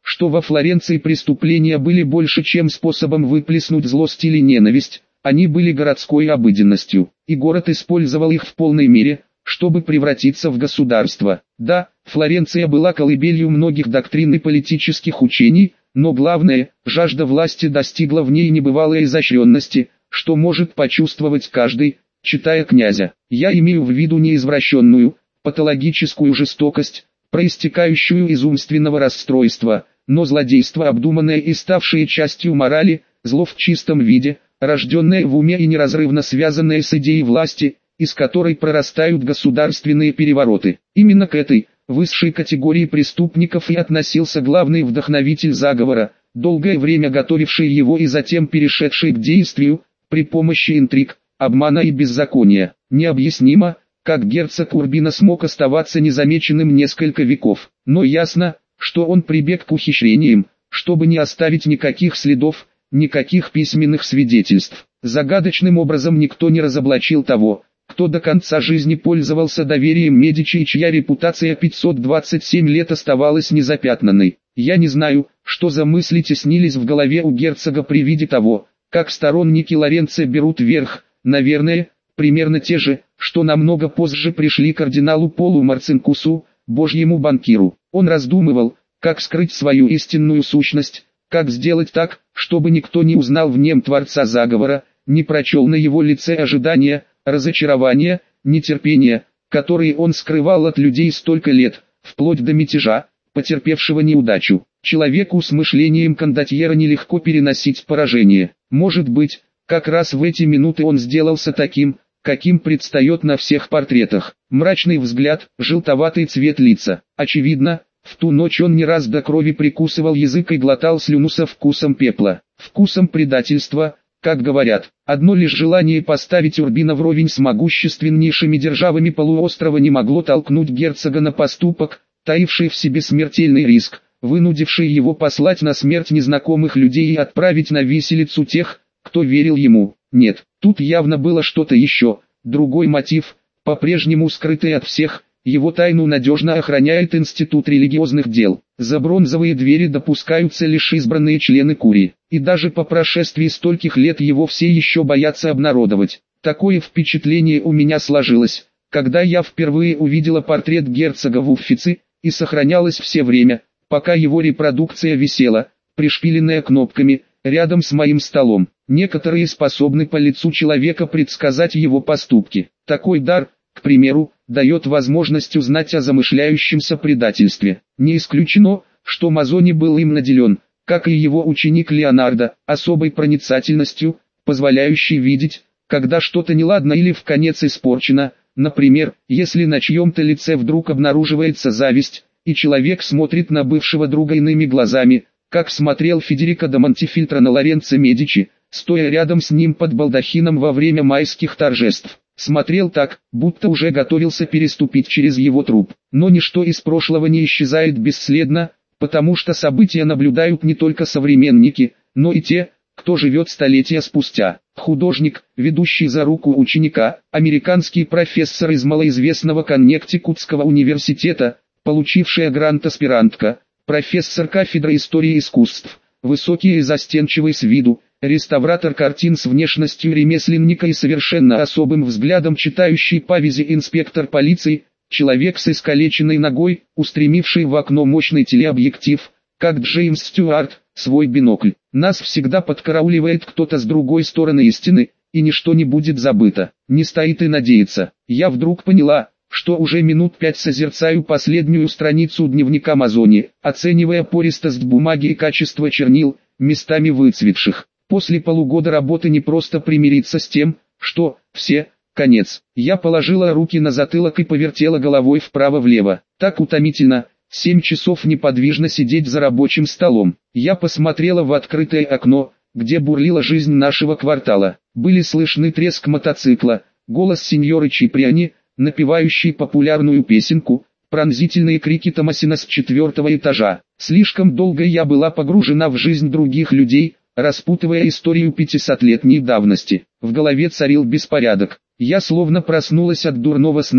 что во Флоренции преступления были больше, чем способом выплеснуть злость или ненависть, они были городской обыденностью, и город использовал их в полной мере, чтобы превратиться в государство. Да, Флоренция была колыбелью многих доктрин и политических учений, но главное, жажда власти достигла в ней небывалой изощренности, что может почувствовать каждый, читая «Князя». Я имею в виду не извращенную, патологическую жестокость, проистекающую из умственного расстройства, но злодейство обдуманное и ставшее частью морали, зло в чистом виде, рожденное в уме и неразрывно связанное с идеей власти, из которой прорастают государственные перевороты. Именно к этой, высшей категории преступников и относился главный вдохновитель заговора, долгое время готовивший его и затем перешедший к действию, при помощи интриг, обмана и беззакония. Необъяснимо, как герцог Урбино смог оставаться незамеченным несколько веков, но ясно, что он прибег к ухищрениям, чтобы не оставить никаких следов, никаких письменных свидетельств. Загадочным образом никто не разоблачил того, кто до конца жизни пользовался доверием Медичи и чья репутация пятьсот двадцать семь лет оставалась незапятнанной. Я не знаю, что за мысли теснились в голове у герцога при виде того, как сторонники Лоренцо берут верх, наверное, примерно те же, что намного позже пришли кардиналу Полу Марцинкусу, божьему банкиру. Он раздумывал, как скрыть свою истинную сущность, как сделать так, чтобы никто не узнал в нем творца заговора, не прочел на его лице ожидания, разочарования, нетерпения, которые он скрывал от людей столько лет, вплоть до мятежа, потерпевшего неудачу. Человеку с мышлением кондотьера нелегко переносить поражение. Может быть, как раз в эти минуты он сделался таким, каким предстает на всех портретах. Мрачный взгляд, желтоватый цвет лица. Очевидно, в ту ночь он не раз до крови прикусывал язык и глотал слюну со вкусом пепла, вкусом предательства, как говорят. Одно лишь желание поставить Урбино вровень с могущественнейшими державами полуострова не могло толкнуть герцога на поступок, таивший в себе смертельный риск, вынудивший его послать на смерть незнакомых людей и отправить на виселицу тех, кто верил ему. Нет, тут явно было что-то еще, другой мотив, по-прежнему скрытый от всех. Его тайну надежно охраняет Институт религиозных дел. За бронзовые двери допускаются лишь избранные члены Курии, и даже по прошествии стольких лет его все еще боятся обнародовать. Такое впечатление у меня сложилось, когда я впервые увидела портрет герцога в Уффици, и сохранялось все время, пока его репродукция висела, пришпиленная кнопками, рядом с моим столом. Некоторые способны по лицу человека предсказать его поступки. Такой дар, к примеру, дает возможность узнать о замышляющемся предательстве. Не исключено, что Мазони был им наделен, как и его ученик Леонардо, особой проницательностью, позволяющей видеть, когда что-то неладно или вконец испорчено. Например, если на чьем-то лице вдруг обнаруживается зависть, и человек смотрит на бывшего друга иными глазами, как смотрел Федерико да Монтефильтро на Лоренцо Медичи, стоя рядом с ним под балдахином во время майских торжеств. Смотрел так, будто уже готовился переступить через его труп. Но ничто из прошлого не исчезает бесследно, потому что события наблюдают не только современники, но и те, кто живет столетия спустя. Художник, ведущий за руку ученика, американский профессор из малоизвестного Коннектикутского университета, получившая грант-аспирантка, профессор кафедры истории искусств, высокий и застенчивый с виду, реставратор картин с внешностью ремесленника и совершенно особым взглядом читающий повеси инспектор полиции, человек с искалеченной ногой, устремивший в окно мощный телеобъектив, как Джеймс Стюарт, свой бинокль. Нас всегда подкарауливает кто-то с другой стороны истины, и ничто не будет забыто. Не стоит и надеяться. Я вдруг поняла, что уже минут пять созерцаю последнюю страницу дневника Мазони, оценивая пористость бумаги и качество чернил, местами выцветших. После полугода работы не просто примириться с тем, что все, конец. Я положила руки на затылок и повертела головой вправо-влево. Так утомительно, семь часов неподвижно сидеть за рабочим столом. Я посмотрела в открытое окно, где бурлила жизнь нашего квартала. Были слышны треск мотоцикла, голос сеньоры Чиприани, напевающий популярную песенку, пронзительные крики Томасина с четвертого этажа. Слишком долго я была погружена в жизнь других людей, распутывая историю пятисотлетней давности. В голове царил беспорядок. Я словно проснулась от дурного сна,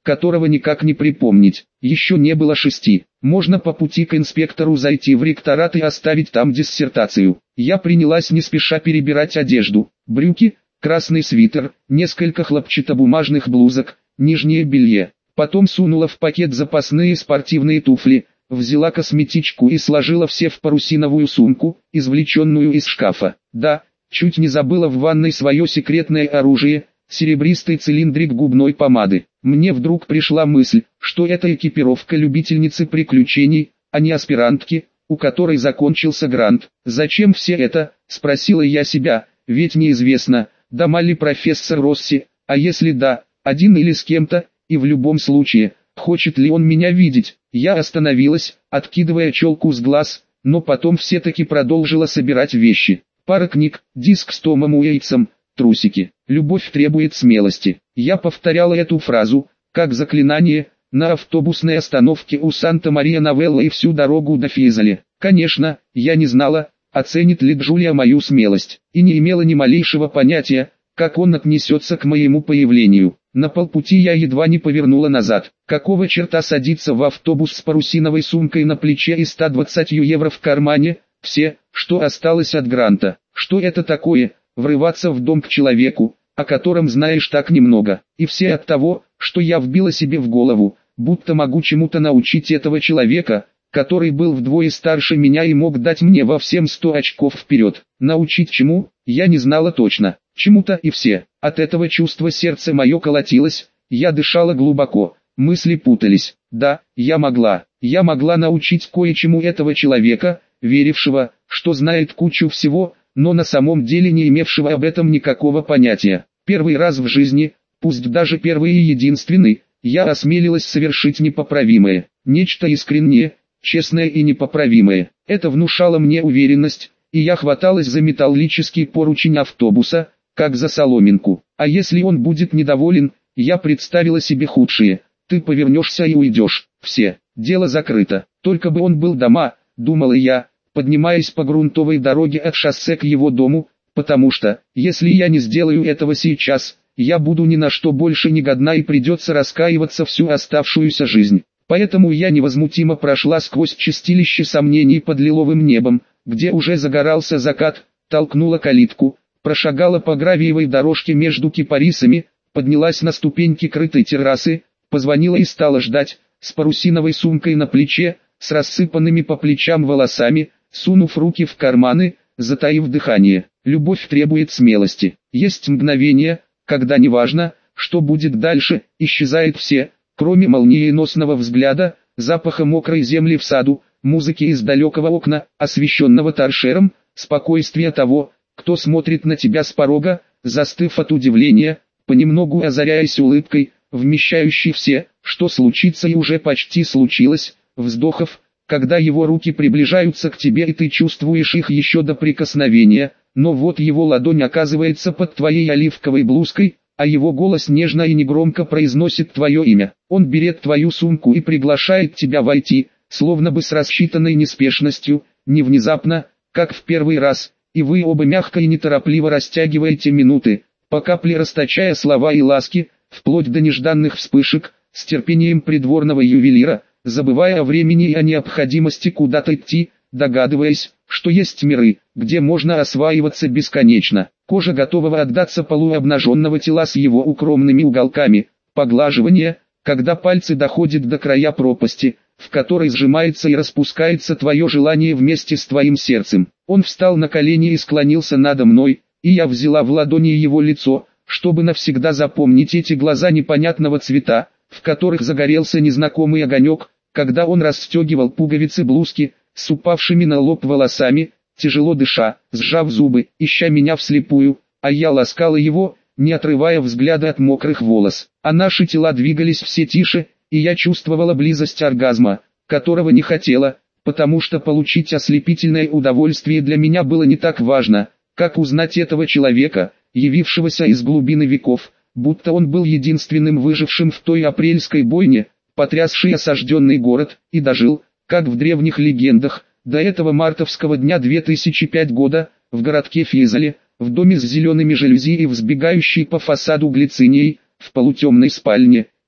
которого никак не припомнить. Еще не было шести. Можно по пути к инспектору зайти в ректорат и оставить там диссертацию. Я принялась не спеша перебирать одежду. Брюки, красный свитер, несколько хлопчатобумажных блузок, нижнее белье. Потом сунула в пакет запасные спортивные туфли, взяла косметичку и сложила все в парусиновую сумку, извлеченную из шкафа. Да, чуть не забыла в ванной свое секретное оружие, серебристый цилиндрик губной помады. Мне вдруг пришла мысль, что это экипировка любительницы приключений, а не аспирантки, у которой закончился грант. «Зачем все это?» – спросила я себя, ведь неизвестно, дома ли профессор Росси, а если да, один или с кем-то, и в любом случае, хочет ли он меня видеть. Я остановилась, откидывая челку с глаз, но потом все-таки продолжила собирать вещи. Пара книг, диск с Томом Уэйтсом, трусики. Любовь требует смелости. Я повторяла эту фразу, как заклинание, на автобусной остановке у Санта-Мария-Новелла и всю дорогу до Физали. Конечно, я не знала, оценит ли Джулия мою смелость, и не имела ни малейшего понятия, как он отнесется к моему появлению. На полпути я едва не повернула назад. Какого черта садиться в автобус с парусиновой сумкой на плече и ста двадцатью евро в кармане? Все, что осталось от гранта. Что это такое? Врываться в дом к человеку, о котором знаешь так немного. И все от того, что я вбила себе в голову, будто могу чему-то научить этого человека, который был вдвое старше меня и мог дать мне во всем сто очков вперед. Научить чему? Я не знала точно. Чему-то и все. От этого чувства сердце мое колотилось, я дышала глубоко, мысли путались. Да, я могла. Я могла научить кое-чему этого человека, верившего, что знает кучу всего, но на самом деле не имевшего об этом никакого понятия. Первый раз в жизни, пусть даже первый и единственный, я осмелилась совершить непоправимое, нечто искреннее, честное и непоправимое. Это внушало мне уверенность, и я хваталась за металлический поручень автобуса, как за соломинку. А если он будет недоволен, я представила себе худшее. Ты повернешься и уйдешь. Все, дело закрыто. Только бы он был дома, думала я, поднимаясь по грунтовой дороге от шоссе к его дому, потому что, если я не сделаю этого сейчас, я буду ни на что больше не годна и придется раскаиваться всю оставшуюся жизнь. Поэтому я невозмутимо прошла сквозь чистилище сомнений под лиловым небом, где уже загорался закат, толкнула калитку, прошагала по гравиевой дорожке между кипарисами, поднялась на ступеньки крытой террасы, позвонила и стала ждать, с парусиновой сумкой на плече, с рассыпанными по плечам волосами, сунув руки в карманы, затаив дыхание. Любовь требует смелости. Есть мгновение, когда неважно, что будет дальше, исчезает все, кроме молниеносного взгляда, запаха мокрой земли в саду, музыки из далекого окна, освещенного торшером, спокойствия того, кто смотрит на тебя с порога, застыв от удивления, понемногу озаряясь улыбкой, вмещающей все, что случится и уже почти случилось, вздохов, когда его руки приближаются к тебе и ты чувствуешь их еще до прикосновения, но вот его ладонь оказывается под твоей оливковой блузкой, а его голос нежно и негромко произносит твое имя. Он берет твою сумку и приглашает тебя войти, словно бы с рассчитанной неспешностью, не внезапно, как в первый раз, и вы оба мягко и неторопливо растягиваете минуты, по капле расточая слова и ласки, вплоть до нежданных вспышек, с терпением придворного ювелира, забывая о времени и о необходимости куда-то идти, догадываясь, что есть миры, где можно осваиваться бесконечно. Кожа готового отдаться полуобнаженного тела с его укромными уголками, поглаживание, когда пальцы доходят до края пропасти, в которой сжимается и распускается твое желание вместе с твоим сердцем. Он встал на колени и склонился надо мной, и я взяла в ладони его лицо, чтобы навсегда запомнить эти глаза непонятного цвета, в которых загорелся незнакомый огонек, когда он расстегивал пуговицы блузки, с упавшими на лоб волосами, тяжело дыша, сжав зубы, ища меня вслепую, а я ласкала его, не отрывая взгляда от мокрых волос. А наши тела двигались все тише, и я чувствовала близость оргазма, которого не хотела, потому что получить ослепительное удовольствие для меня было не так важно, как узнать этого человека, явившегося из глубины веков, будто он был единственным выжившим в той апрельской бойне, потрясший осажденный город, и дожил, как в древних легендах, до этого мартовского дня две тысячи пятого года, в городке Физале, в доме с зелеными жалюзи и взбегающей по фасаду глицинией, в полутемной спальне,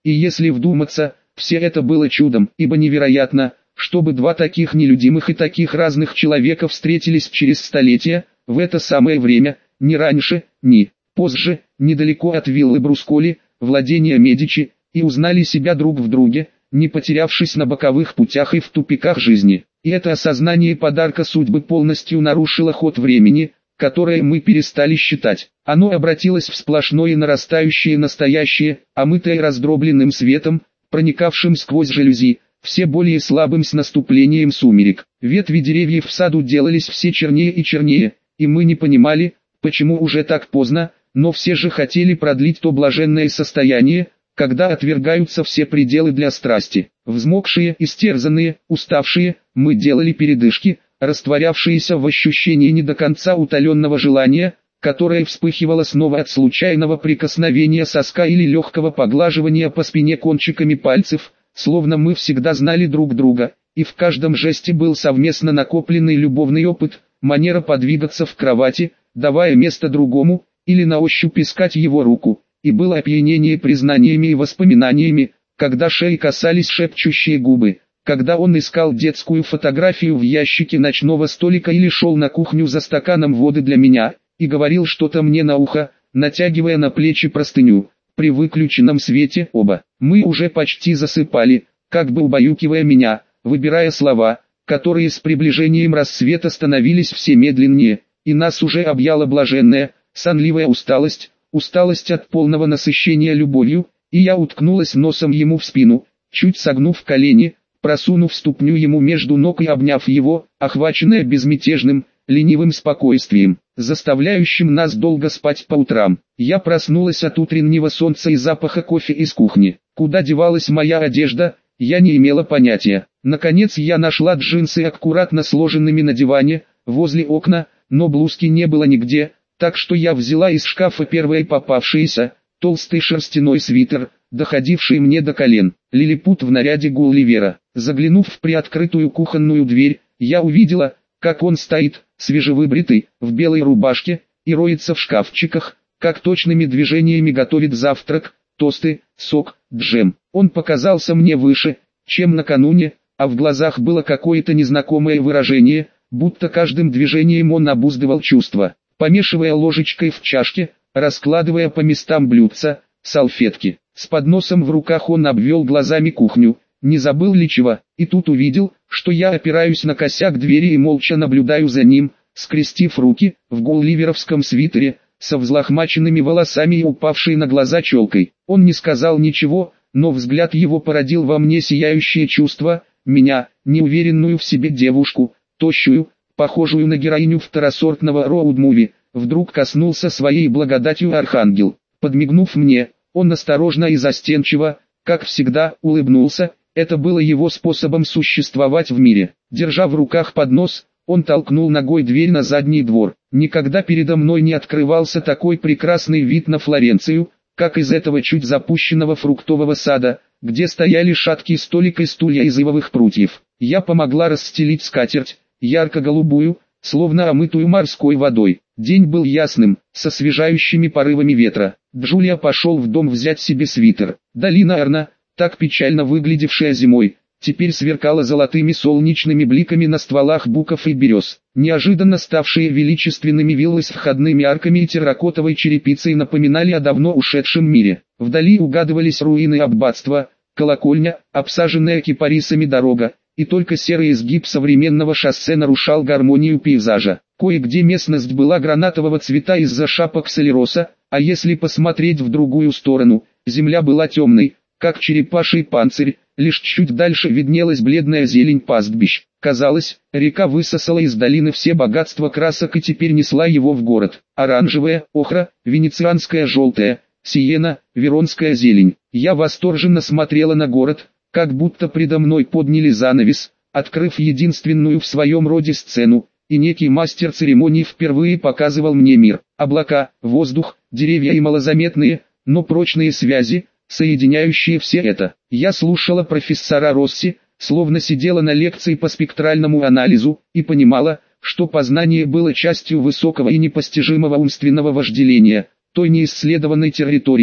И если вдуматься, все это было чудом, ибо невероятно, чтобы два таких нелюдимых и таких разных человека встретились через столетия, в это самое время, ни раньше, ни позже, недалеко от виллы Брусколи, владения Медичи, и узнали себя друг в друге, не потерявшись на боковых путях и в тупиках жизни. И это осознание подарка судьбы полностью нарушило ход времени, которое мы перестали считать. Оно обратилось в сплошное нарастающее настоящее, омытое раздробленным светом, проникавшим сквозь жалюзи, все более слабым с наступлением сумерек. Ветви деревьев в саду делались все чернее и чернее, и мы не понимали, почему уже так поздно, но все же хотели продлить то блаженное состояние, когда отвергаются все пределы для страсти. Взмокшие, истерзанные, уставшие, мы делали передышки, растворявшиеся в ощущении не до конца утоленного желания, которое вспыхивало снова от случайного прикосновения соска или легкого поглаживания по спине кончиками пальцев, словно мы всегда знали друг друга, и в каждом жесте был совместно накопленный любовный опыт, манера подвигаться в кровати, давая место другому, или на ощупь искать его руку, и было опьянение признаниями и воспоминаниями, когда шеи касались шепчущие губы, когда он искал детскую фотографию в ящике ночного столика или шел на кухню за стаканом воды для меня, и говорил что-то мне на ухо, натягивая на плечи простыню. При выключенном свете оба мы уже почти засыпали, как бы убаюкивая меня, выбирая слова, которые с приближением рассвета становились все медленнее, и нас уже объяла блаженная, сонливая усталость, усталость от полного насыщения любовью, и я уткнулась носом ему в спину, чуть согнув колени, просунув ступню ему между ног и обняв его, охваченная безмятежным, ленивым спокойствием, заставляющим нас долго спать по утрам. Я проснулась от утреннего солнца и запаха кофе из кухни. Куда девалась моя одежда, я не имела понятия. Наконец я нашла джинсы аккуратно сложенными на диване, возле окна, но блузки не было нигде, так что я взяла из шкафа первое попавшееся, толстый шерстяной свитер, доходивший мне до колен. Лилипут в наряде Гулливера. Заглянув в приоткрытую кухонную дверь, я увидела, как он стоит, свежевыбритый, в белой рубашке, и роется в шкафчиках, как точными движениями готовит завтрак, тосты, сок, джем. Он показался мне выше, чем накануне, а в глазах было какое-то незнакомое выражение, будто каждым движением он обуздывал чувства. Помешивая ложечкой в чашке, раскладывая по местам блюдца, салфетки. С подносом в руках он обвел глазами кухню, не забыл ли чего, и тут увидел, что я опираюсь на косяк двери и молча наблюдаю за ним, скрестив руки, в гулливеровском свитере, со взлохмаченными волосами и упавшей на глаза челкой. Он не сказал ничего, но взгляд его породил во мне сияющее чувство, меня, неуверенную в себе девушку, тощую, похожую на героиню второсортного роуд-муви, вдруг коснулся своей благодатью архангел. Подмигнув мне, он осторожно и застенчиво, как всегда, улыбнулся. Это было его способом существовать в мире. Держа в руках поднос, он толкнул ногой дверь на задний двор. Никогда передо мной не открывался такой прекрасный вид на Флоренцию, как из этого чуть запущенного фруктового сада, где стояли шаткий столик и стулья из ивовых прутьев. Я помогла расстелить скатерть, ярко-голубую, словно омытую морской водой. День был ясным, с освежающими порывами ветра. Джулия пошел в дом взять себе свитер. Долина Арна, так печально выглядевшая зимой, теперь сверкала золотыми солнечными бликами на стволах буков и берез. Неожиданно ставшие величественными виллы с входными арками и терракотовой черепицей напоминали о давно ушедшем мире. Вдали угадывались руины аббатства, колокольня, обсаженная кипарисами дорога, и только серый изгиб современного шоссе нарушал гармонию пейзажа. Кое-где местность была гранатового цвета из-за шапок солероса, а если посмотреть в другую сторону, земля была темной, как черепаший панцирь, лишь чуть дальше виднелась бледная зелень пастбищ. Казалось, река высосала из долины все богатства красок и теперь несла его в город. Оранжевая, охра, венецианская желтая, сиена, веронская зелень. Я восторженно смотрела на город, как будто предо мной подняли занавес, открыв единственную в своем роде сцену, и некий мастер церемоний впервые показывал мне мир. Облака, воздух, деревья и малозаметные, но прочные связи, соединяющие все это. Я слушала профессора Росси, словно сидела на лекции по спектральному анализу, и понимала, что познание было частью высокого и непостижимого умственного вожделения, той неисследованной территорией,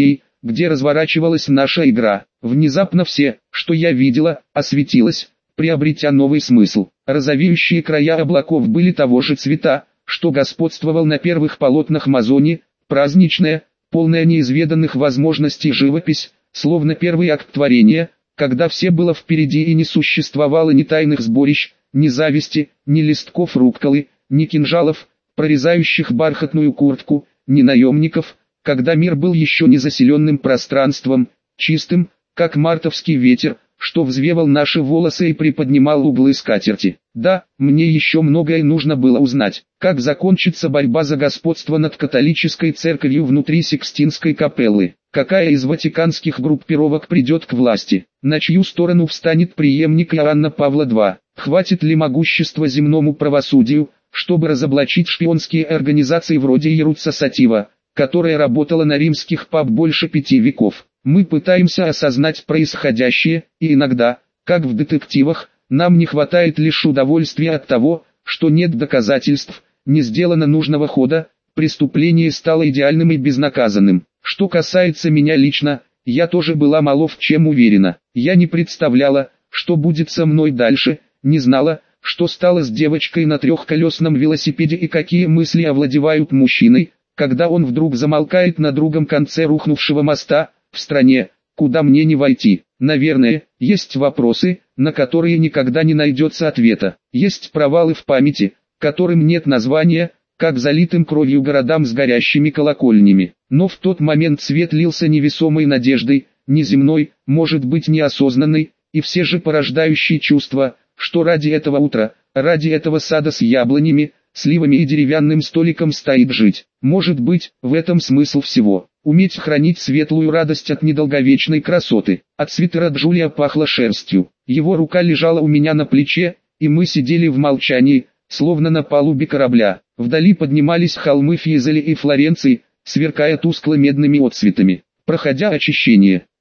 где разворачивалась наша игра. Внезапно все, что я видела, осветилось, приобретя новый смысл. Розовеющие края облаков были того же цвета, что господствовал на первых полотнах Мазони, праздничная, полная неизведанных возможностей живопись, словно первый акт творения, когда все было впереди и не существовало ни тайных сборищ, ни зависти, ни листков рукколы, ни кинжалов, прорезающих бархатную куртку, ни наемников, когда мир был еще не заселенным пространством, чистым, как мартовский ветер, что взвевал наши волосы и приподнимал углы скатерти. Да, мне еще многое нужно было узнать. Как закончится борьба за господство над католической церковью внутри Сикстинской капеллы? Какая из ватиканских группировок придет к власти? На чью сторону встанет преемник Иоанна Павла второго? Хватит ли могущества земному правосудию, чтобы разоблачить шпионские организации вроде Иеруца Сатива, которая работала на римских пап больше пяти веков? Мы пытаемся осознать происходящее, и иногда, как в детективах, нам не хватает лишь удовольствия от того, что нет доказательств, не сделано нужного хода, преступление стало идеальным и безнаказанным. Что касается меня лично, я тоже была мало в чем уверена. Я не представляла, что будет со мной дальше, не знала, что стало с девочкой на трехколесном велосипеде и какие мысли овладевают мужчиной, когда он вдруг замолкает на другом конце рухнувшего моста, в стране, куда мне не войти. Наверное, есть вопросы, на которые никогда не найдется ответа. Есть провалы в памяти, которым нет названия, как залитым кровью городам с горящими колокольнями. Но в тот момент свет лился невесомой надеждой, неземной, может быть неосознанной, и все же порождающей чувства, что ради этого утра, ради этого сада с яблонями, сливами и деревянным столиком стоит жить. Может быть, в этом смысл всего. Уметь хранить светлую радость от недолговечной красоты. От свитера Джулия пахло шерстью. Его рука лежала у меня на плече, и мы сидели в молчании, словно на палубе корабля. Вдали поднимались холмы Фьезели и Флоренции, сверкая тускло-медными отцветами. Проходя очищение,